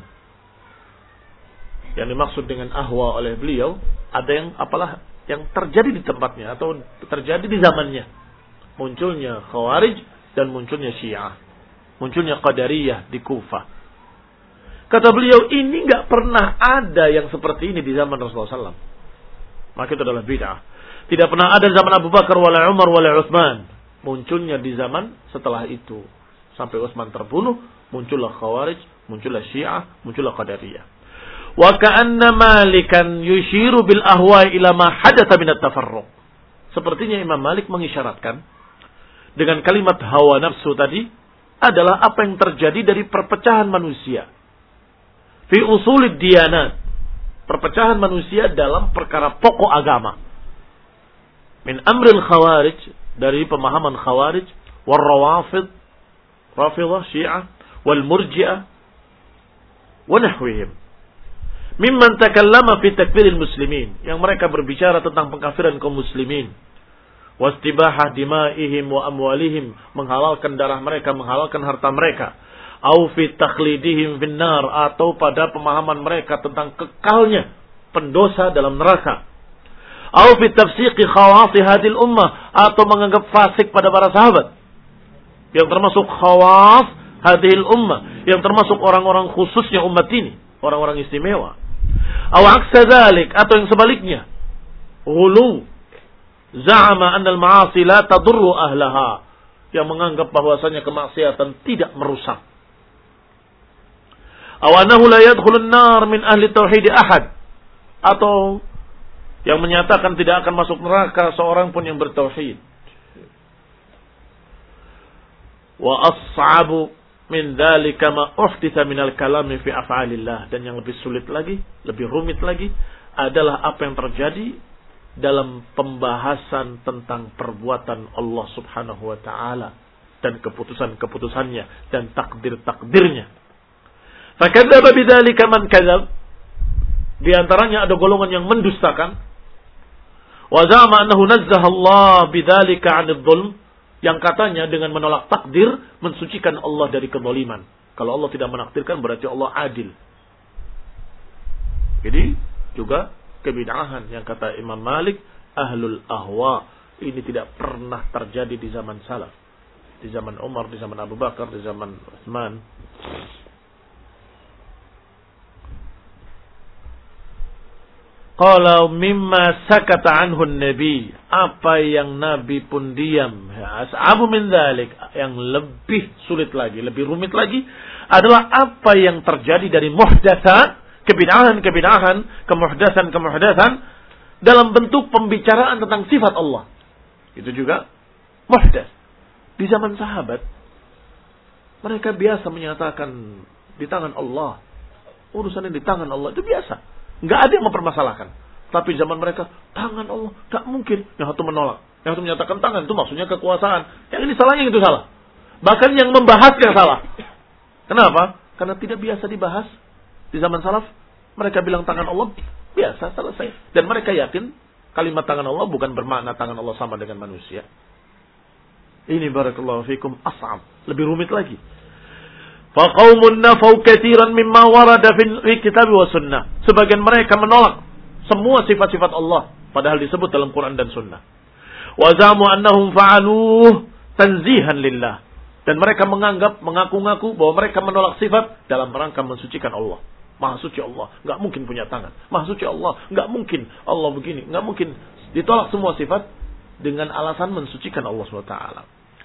Yang dimaksud dengan ahwa oleh beliau, ada yang apalah yang terjadi di tempatnya atau terjadi di zamannya. Munculnya Khawarij dan munculnya Syiah. Munculnya Qadariyah di Kufah. Kata beliau, ini enggak pernah ada yang seperti ini di zaman Rasulullah shallallahu alaihi wasallam. Maka itu adalah bid'ah. Tidak pernah ada di zaman Abu Bakar wala Umar wala Utsman. Munculnya di zaman setelah itu. Sampai Utsman terbunuh, muncullah Khawarij, muncullah Syiah, muncullah Qadariyah. Wa ka'anna Malikan yushiru bil ahwa ila ma hadatsa min at-tafarruq. Sepertinya Imam Malik mengisyaratkan dengan kalimat hawa nafsu tadi adalah apa yang terjadi dari perpecahan manusia. Fi usulid diyanat. Perpecahan manusia dalam perkara pokok agama. Min amril khawarij, dari pemahaman khawarij, wal rawafid, rafidah, syiah, wal murji'ah, wa nahwihim. Mimman takallama fi takfiril muslimin, yang mereka berbicara tentang pengkafiran kaum muslimin. Wastibahah dima'ihim wa amwalihim, menghalalkan darah mereka, menghalalkan harta mereka. Au fi takhlidihim finnar, atau pada pemahaman mereka tentang kekalnya pendosa dalam neraka. Au fi tafsiqi khawasi hadil ummah, atau menganggap fasik pada para sahabat yang termasuk khawas hadil ummah, yang termasuk orang-orang khususnya umat ini, orang-orang istimewa. Au aksa dzalik, atau yang sebaliknya, ghulu za'ama anna al-ma'asi la tadurru ahlaha, yang menganggap bahwasanya kemaksiatan tidak merusak. Awanahu la yadkhulun nar min ahli tauhid ahad, atau yang menyatakan tidak akan masuk neraka seorang pun yang bertauhid. Wa as'abu min dzalika ma uhditha min al-kalam fi af'alillah, dan yang lebih sulit lagi, lebih rumit lagi adalah apa yang terjadi dalam pembahasan tentang perbuatan Allah Subhanahu wa taala dan keputusan-keputusannya dan takdir-takdirnya. Fakadzdzaba bidzalika man kadzab. Di antaranya ada golongan yang mendustakan. Wa za'ama annahu nazzaha Allah bidzalika 'anil dzulm, yang katanya dengan menolak takdir mensucikan Allah dari kezaliman. Kalau Allah tidak menakdirkan berarti Allah adil. Jadi juga kebid'ahan yang kata Imam Malik, ahlul ahwa, ini tidak pernah terjadi di zaman salaf. Di zaman Umar, di zaman Abu Bakar, di zaman Utsman. Qala mimma sakata anhu nabi, apa yang Nabi pun diam. As'abu min dzalik, yang lebih sulit lagi, lebih rumit lagi adalah apa yang terjadi dari muhdatsat, kebid'ahan-kebid'ahan, kemuhdatsan-kemuhdatsan dalam bentuk pembicaraan tentang sifat Allah. Itu juga muhdats. Di zaman sahabat mereka biasa menyatakan di tangan Allah, urusan yang di tangan Allah itu biasa. Nggak ada yang mempermasalahkan. Tapi zaman mereka, tangan Allah, nggak mungkin. Yang satu menolak, yang satu menyatakan tangan itu maksudnya kekuasaan. Yang ini salah, yang itu salah. Bahkan yang membahasnya salah. Kenapa? Karena tidak biasa dibahas. Di zaman salaf, mereka bilang tangan Allah biasa, selesai. Dan mereka yakin kalimat tangan Allah bukan bermakna tangan Allah sama dengan manusia. Ini barakallahu fikum as'ab, lebih rumit lagi. Faqaumun nafau katsiran mimma warada fi kitab wa sunnah. Sebagian mereka menolak semua sifat-sifat Allah padahal disebut dalam Quran dan sunnah. Wa zamu annahum fa'aluh tanzihan lillah. Dan mereka menganggap, mengaku-ngaku bahwa mereka menolak sifat dalam rangka mensucikan Allah. Maha suci Allah, enggak mungkin punya tangan. Maha suci Allah, enggak mungkin Allah begini, enggak mungkin. Ditolak semua sifat dengan alasan mensucikan Allah subhanahu wa taala.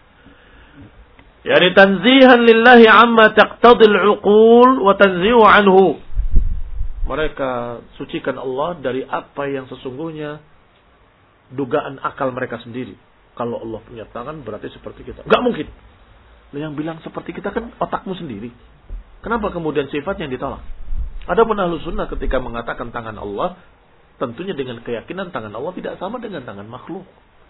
Yani tanzihan lillahi amma taqtadil uqul wa tanzihu anhu. Mereka sucikan Allah dari apa yang sesungguhnya dugaan akal mereka sendiri. Kalau Allah punya tangan berarti seperti kita. Enggak mungkin. Yang bilang seperti kita kan otakmu sendiri. Kenapa kemudian sifatnya ditolak? Adapun ahlu sunnah ketika mengatakan tangan Allah, tentunya dengan keyakinan tangan Allah tidak sama dengan tangan makhluk.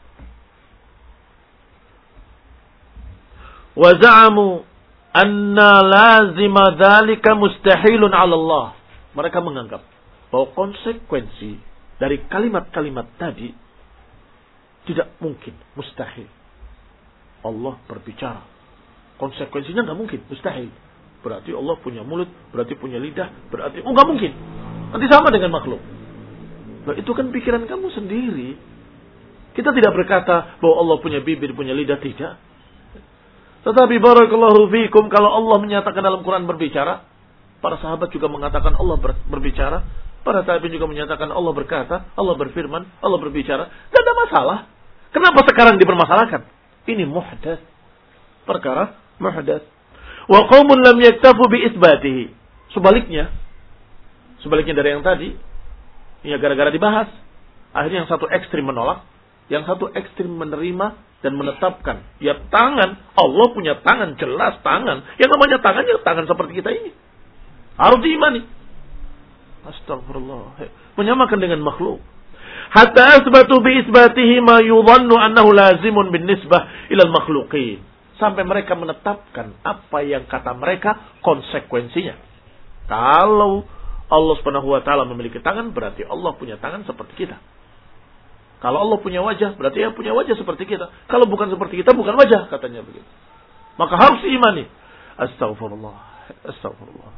Wa za'amu anna lazima dzalika mustahilun 'ala Allah. Mereka menganggap bahwa konsekuensi dari kalimat-kalimat tadi tidak mungkin, mustahil. Allah berbicara. Konsekuensinya enggak mungkin, mustahil. Berarti Allah punya mulut, berarti punya lidah, berarti oh enggak mungkin. Nanti sama dengan makhluk. Nah, itu kan pikiran kamu sendiri. Kita tidak berkata bahwa Allah punya bibir, punya lidah, tidak. Tetapi barakallahu fiikum, kalau Allah menyatakan dalam Quran berbicara, para sahabat juga mengatakan Allah ber, berbicara, para tabi'in juga menyatakan Allah berkata, Allah berfirman, Allah berbicara. Tidak ada masalah. Kenapa sekarang dipermasalahkan? Ini muhdats. Perkara muhdats. Wa qaumun lam yaktafu bi isbatihi. Sebaliknya, sebaliknya dari yang tadi, ya gara-gara dibahas, akhirnya yang satu ekstrim menolak, yang satu ekstrim menerima dan menetapkan. Ya tangan, Allah punya tangan, jelas tangan. Yang namanya tangan, ya tangan seperti kita ini. Harus diimani. Astagfirullah. Menyamakan dengan makhluk. Hatta asbatu bi isbatihi ma yudhannu annahu lazimun bin nisbah ilal makhluqin. Sampai mereka menetapkan apa yang kata mereka konsekuensinya. Kalau Allah Subhanahu wa taala memiliki tangan, berarti Allah punya tangan seperti kita. Kalau Allah punya wajah, berarti dia punya wajah seperti kita. Kalau bukan seperti kita, bukan wajah, katanya begitu. Maka harus diimani. Astagfirullah. Astagfirullah.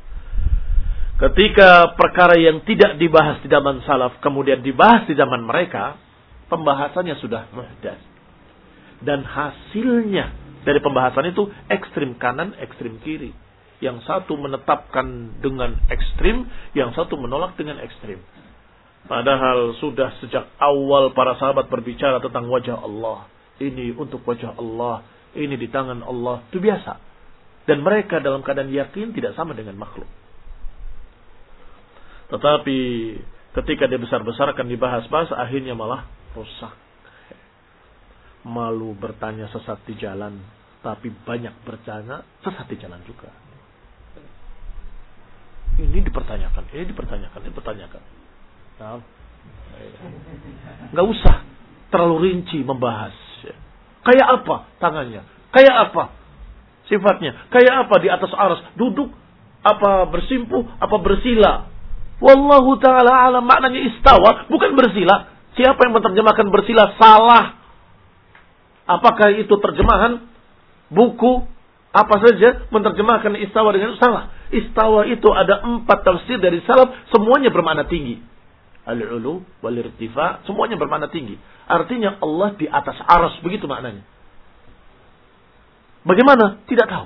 Ketika perkara yang tidak dibahas di zaman salaf, kemudian dibahas di zaman mereka, pembahasannya sudah muhdats. Dan hasilnya dari pembahasan itu ekstrim kanan, ekstrim kiri. Yang satu menetapkan dengan ekstrim, yang satu menolak dengan ekstrim. Padahal sudah sejak awal para sahabat berbicara tentang wajah Allah. Ini untuk wajah Allah. Ini di tangan Allah. Itu biasa. Dan mereka dalam keadaan yakin tidak sama dengan makhluk. Tetapi ketika dia besar-besarkan dibahas-bahas, akhirnya malah rusak. Malu bertanya sesat di jalan. Tapi banyak bertanya sesat di jalan juga. Ini dipertanyakan. Ini dipertanyakan. Ini dipertanyakan. Nah, Nggak usah terlalu rinci membahas. Kayak apa tangannya? Kayak apa sifatnya? Kayak apa di atas aras? Duduk? Apa bersimpuh? Apa bersila? Wallahu ta'ala alam, maknanya istawa, bukan bersila. Siapa yang menerjemahkan bersila salah. Apakah itu terjemahan buku apa saja menerjemahkan istawa dengan salah? Istawa itu ada empat tafsir dari salaf, semuanya bermakna tinggi. Al-ulu wal-irtifa, semuanya bermakna tinggi. Artinya Allah di atas aras, begitu maknanya. Bagaimana? Tidak tahu.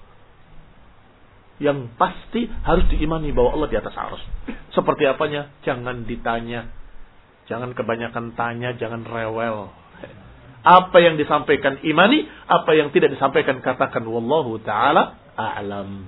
Yang pasti harus diimani bahwa Allah di atas aras. Seperti apanya? Jangan ditanya. Jangan kebanyakan tanya, jangan rewel. Apa yang disampaikan imani, apa yang tidak disampaikan katakan wallahu ta'ala a'lam.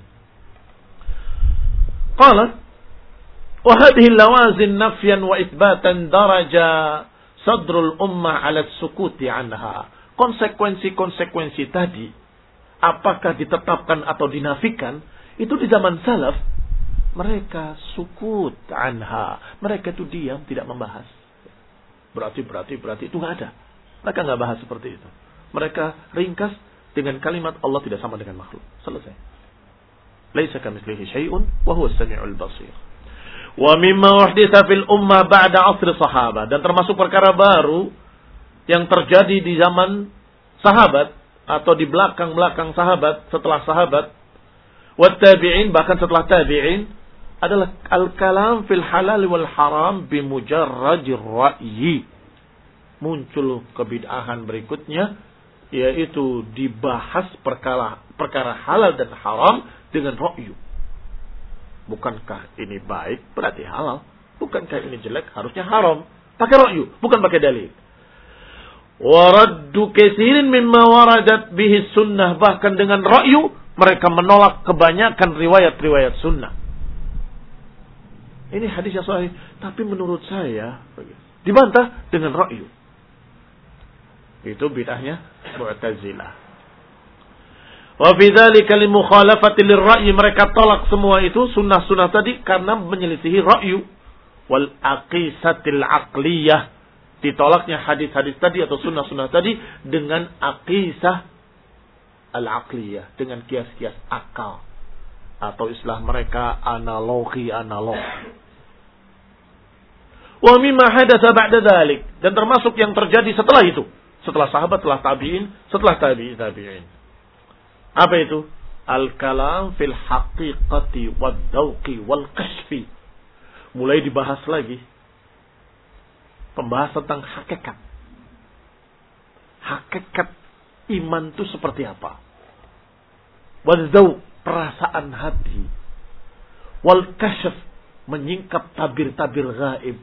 Qala wa hadhihi lawazin nafyan wa itsbatan daraja sadrul ummah 'ala as-sukuti 'anha. Konsekuensi-konsekuensi tadi apakah ditetapkan atau dinafikan, itu di zaman salaf mereka sukut anha, mereka itu diam, tidak membahas. Berarti berarti berarti itu nggak ada. Mereka nggak bahas seperti itu. Mereka ringkas dengan kalimat Allah tidak sama dengan makhluk. Selesai. Laisa kamitslihi syai'un wa huwa as-sami'ul basir. Wa mimma uhditha fil ummah ba'da 'asr sahabah, dan termasuk perkara baru yang terjadi di zaman sahabat atau di belakang-belakang sahabat, setelah sahabat, wat tabi'in, bahkan setelah tabi'in, adalah al-kalam fil halal wal haram bimujarrajir ra'yi. Muncul kebid'ahan berikutnya, yaitu dibahas perkara perkara halal dan haram dengan ra'yu. Bukankah ini baik berarti halal? Bukankah ini jelek harusnya haram? Pakai ra'yu, bukan pakai dalil. Waraddu katsirin mimma waradat bihi sunnah, bahkan dengan ra'yu mereka menolak kebanyakan riwayat-riwayat sunnah. Ini hadis yang sahih, tapi menurut saya dibantah dengan ra'yu. Itu bid'ahnya Mu'tazilah. Wa fi dzalika li mukhalafati lir-ra'yi, mereka tolak semua itu sunnah-sunnah tadi karena menyelisihi ra'yu. Wal aqisatil aqliyah, ditolaknya hadis-hadis tadi atau sunnah-sunnah tadi dengan aqisah al-aqliyah, dengan kias-kias akal, atau istilah mereka analogi-analog. Wa mimma hadatsa ba'da dzalik, dan termasuk yang terjadi setelah itu, setelah sahabat, setelah tabi'in, setelah tabi'i tabi'in. Apa itu? Al-kalam fil haqiqati wad-dzauqi wal kashfi. Mulai dibahas lagi pembahasan tentang hakikat. Hakikat iman itu seperti apa? Wadzau, perasaan hati. Wal kasyaf, menyingkap tabir-tabir gaib.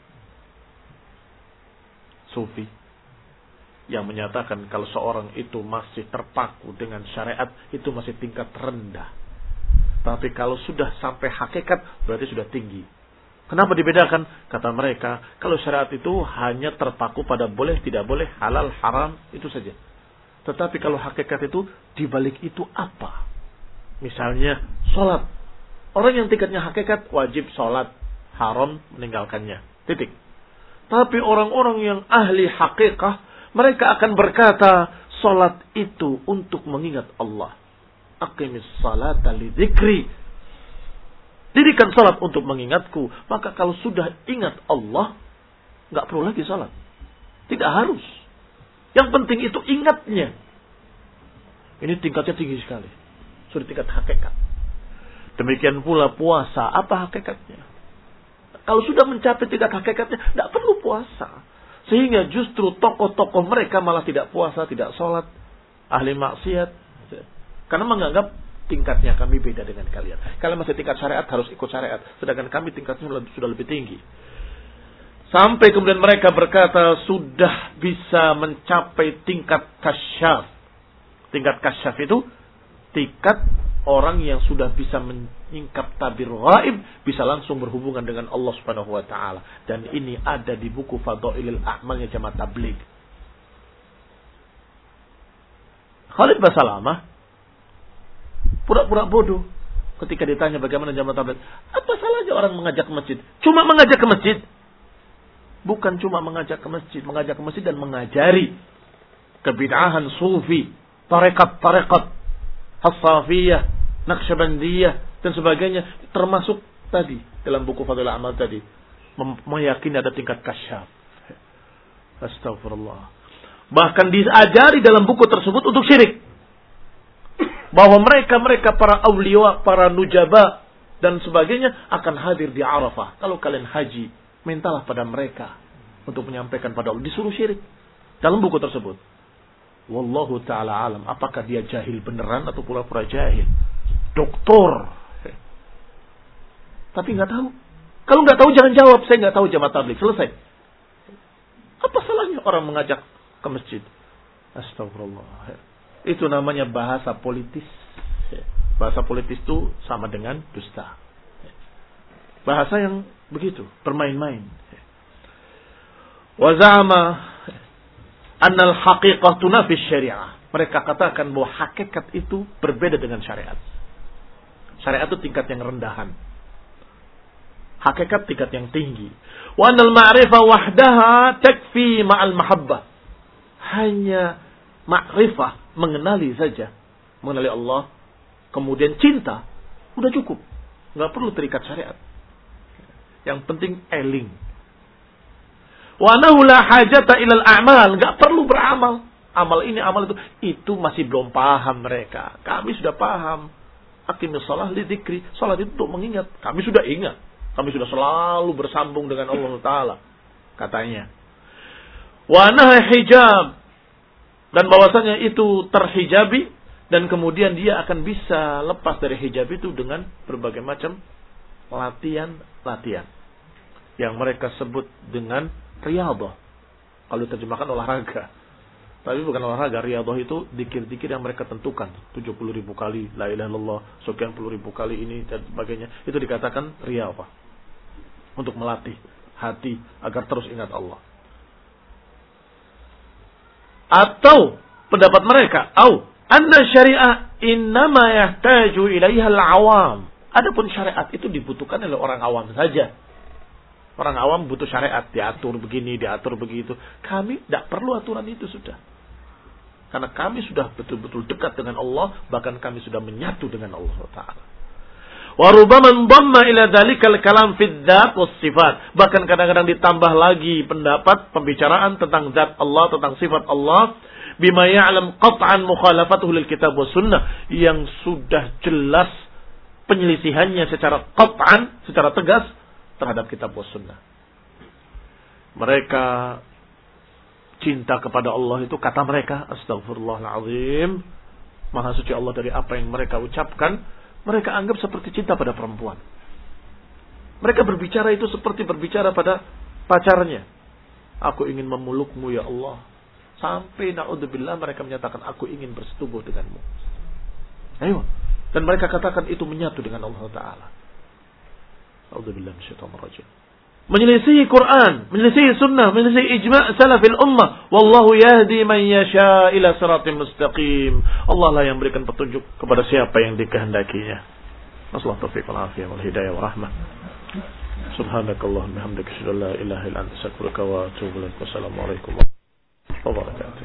Sufi yang menyatakan kalau seorang itu masih terpaku dengan syariat, itu masih tingkat rendah. Tapi kalau sudah sampai hakikat, berarti sudah tinggi. Kenapa dibedakan? Kata mereka, kalau syariat itu hanya terpaku pada boleh, tidak boleh, halal, haram, itu saja. Tetapi kalau hakikat itu, dibalik itu apa? Misalnya, sholat. Orang yang tingkatnya hakikat, wajib sholat. Haram, meninggalkannya. Titik. Tapi orang-orang yang ahli hakikat, mereka akan berkata, sholat itu untuk mengingat Allah. Aqimis salata li dzikri. Dirikan salat untuk mengingatku. Maka kalau sudah ingat Allah, nggak perlu lagi salat. Tidak harus. Yang penting itu ingatnya. Ini tingkatnya tinggi sekali. Sudah tingkat hakikat. Demikian pula puasa. Apa hakikatnya? Kalau sudah mencapai tingkat hakikatnya, nggak perlu puasa. Sehingga justru tokoh-tokoh mereka malah tidak puasa, tidak salat, ahli maksiat. Karena menganggap tingkatnya kami beda dengan kalian. Kalian masih tingkat syariat, harus ikut syariat. Sedangkan kami tingkatnya sudah lebih tinggi. Sampai kemudian mereka berkata sudah bisa mencapai tingkat kasyaf. Tingkat kasyaf itu tingkat orang yang sudah bisa menyingkap tabir ghaib, bisa langsung berhubungan dengan Allah Subhanahu wa taala. Dan ini ada di buku Fadailul A'malnya Jamaah Tabligh. Khalid Basalamah pura-pura bodoh ketika ditanya bagaimana jamaah tabligh. Apa salahnya orang mengajak ke masjid? Cuma mengajak ke masjid. bukan cuma mengajak ke masjid, mengajak ke masjid dan mengajari kebid'ahan sufi, tarekat-tarekat, Hassafiyah, Naqsyabandiyah dan sebagainya, termasuk tadi dalam buku Fadhil Amal tadi meyakini ada tingkat kasyaf. Astagfirullah. Bahkan diajari dalam buku tersebut untuk syirik. Bahwa mereka-mereka para awliya, para nujaba dan sebagainya akan hadir di Arafah. Kalau kalian haji, mintalah pada mereka untuk menyampaikan pada Allah. Disuruh syirik dalam buku tersebut. Wallahu ta'ala alam. Apakah dia jahil beneran atau pura-pura jahil? Doktor. Tapi nggak tahu. Kalau nggak tahu jangan jawab. Saya nggak tahu jamaah tabligh. Selesai. Apa salahnya orang mengajak ke masjid? Astagfirullah. Itu namanya bahasa politis. Bahasa politis itu sama dengan dusta. Bahasa yang begitu, bermain-main. Wa za'ama anna al-haqiqah tunafi syariah. Mereka katakan bahwa hakikat itu berbeda dengan syariat. Syariat itu tingkat yang rendahan. Hakikat tingkat yang tinggi. Wa anna al-ma'rifah wahdaha takfi ma'al mahabbah. Hanya ma'rifah, mengenali saja, mengenali Allah, kemudian cinta, udah cukup, nggak perlu terikat syariat. Yang penting eling. Wa nahu la hajata ilal a'mal, nggak perlu beramal, amal ini amal itu, itu masih belum paham mereka. Kami sudah paham. Aqimis shalah li dzikri, salat itu untuk mengingat. Kami sudah ingat, kami sudah selalu bersambung dengan Allah Taala, katanya. Wa nahu hijab, dan bahwasanya itu terhijabi, dan kemudian dia akan bisa lepas dari hijab itu dengan berbagai macam latihan-latihan yang mereka sebut dengan riyadhah. Kalau terjemahkan olahraga, tapi bukan olahraga. Riyadhah itu dikir-dikir yang mereka tentukan, tujuh puluh ribu kali la ilaha illallah, sekian puluh ribu kali ini dan sebagainya. Itu dikatakan riyadhah, untuk melatih hati agar terus ingat Allah. Atau pendapat mereka, au anna syariah innama yahtaju ilaiha al-awam. Adapun syariat itu dibutuhkan oleh orang awam saja. Orang awam butuh syariat, diatur begini, diatur begitu. Kami tidak perlu aturan itu sudah. Karena kami sudah betul-betul dekat dengan Allah, bahkan kami sudah menyatu dengan Allah Taala. Wa rubbama dhamma ila dzalikal kalam fid dzat was sifat. Bahkan kadang-kadang ditambah lagi pendapat pembicaraan tentang zat Allah, tentang sifat Allah, bima ya'lam qat'an mukhalafatuhu lil kitab was sunnah, yang sudah jelas penyelisihannya secara qat'an, secara tegas terhadap kitab was sunnah. Mereka cinta kepada Allah itu, kata mereka, astagfirullahaladzim, maha suci Allah dari apa yang mereka ucapkan, mereka anggap seperti cinta pada perempuan. Mereka berbicara itu seperti berbicara pada pacarnya. Aku ingin memelukmu ya Allah. Sampai na'udzubillah mereka menyatakan aku ingin bersetubuh denganmu. Ayo. Dan mereka katakan itu menyatu dengan Allah Ta'ala. Na'udzubillah minasyaitonir rajim. Menyelisihi Quran, menyelisihi sunnah, menyelisihi ijma' salafil ummah. Wallahu yahdi man yasha ila siratim mustaqim. Allah lah yang berikan petunjuk kepada siapa yang dikehendakinya. Nasallahu taufiq wal afiyah wal hidayah wa rahmah. Subhanakallahumma hamdaka asyhadu an la ilaha illa anta astaghfiruka wa atubu ilaik. Wassalamu alaikum warahmatullahi wabarakatuh.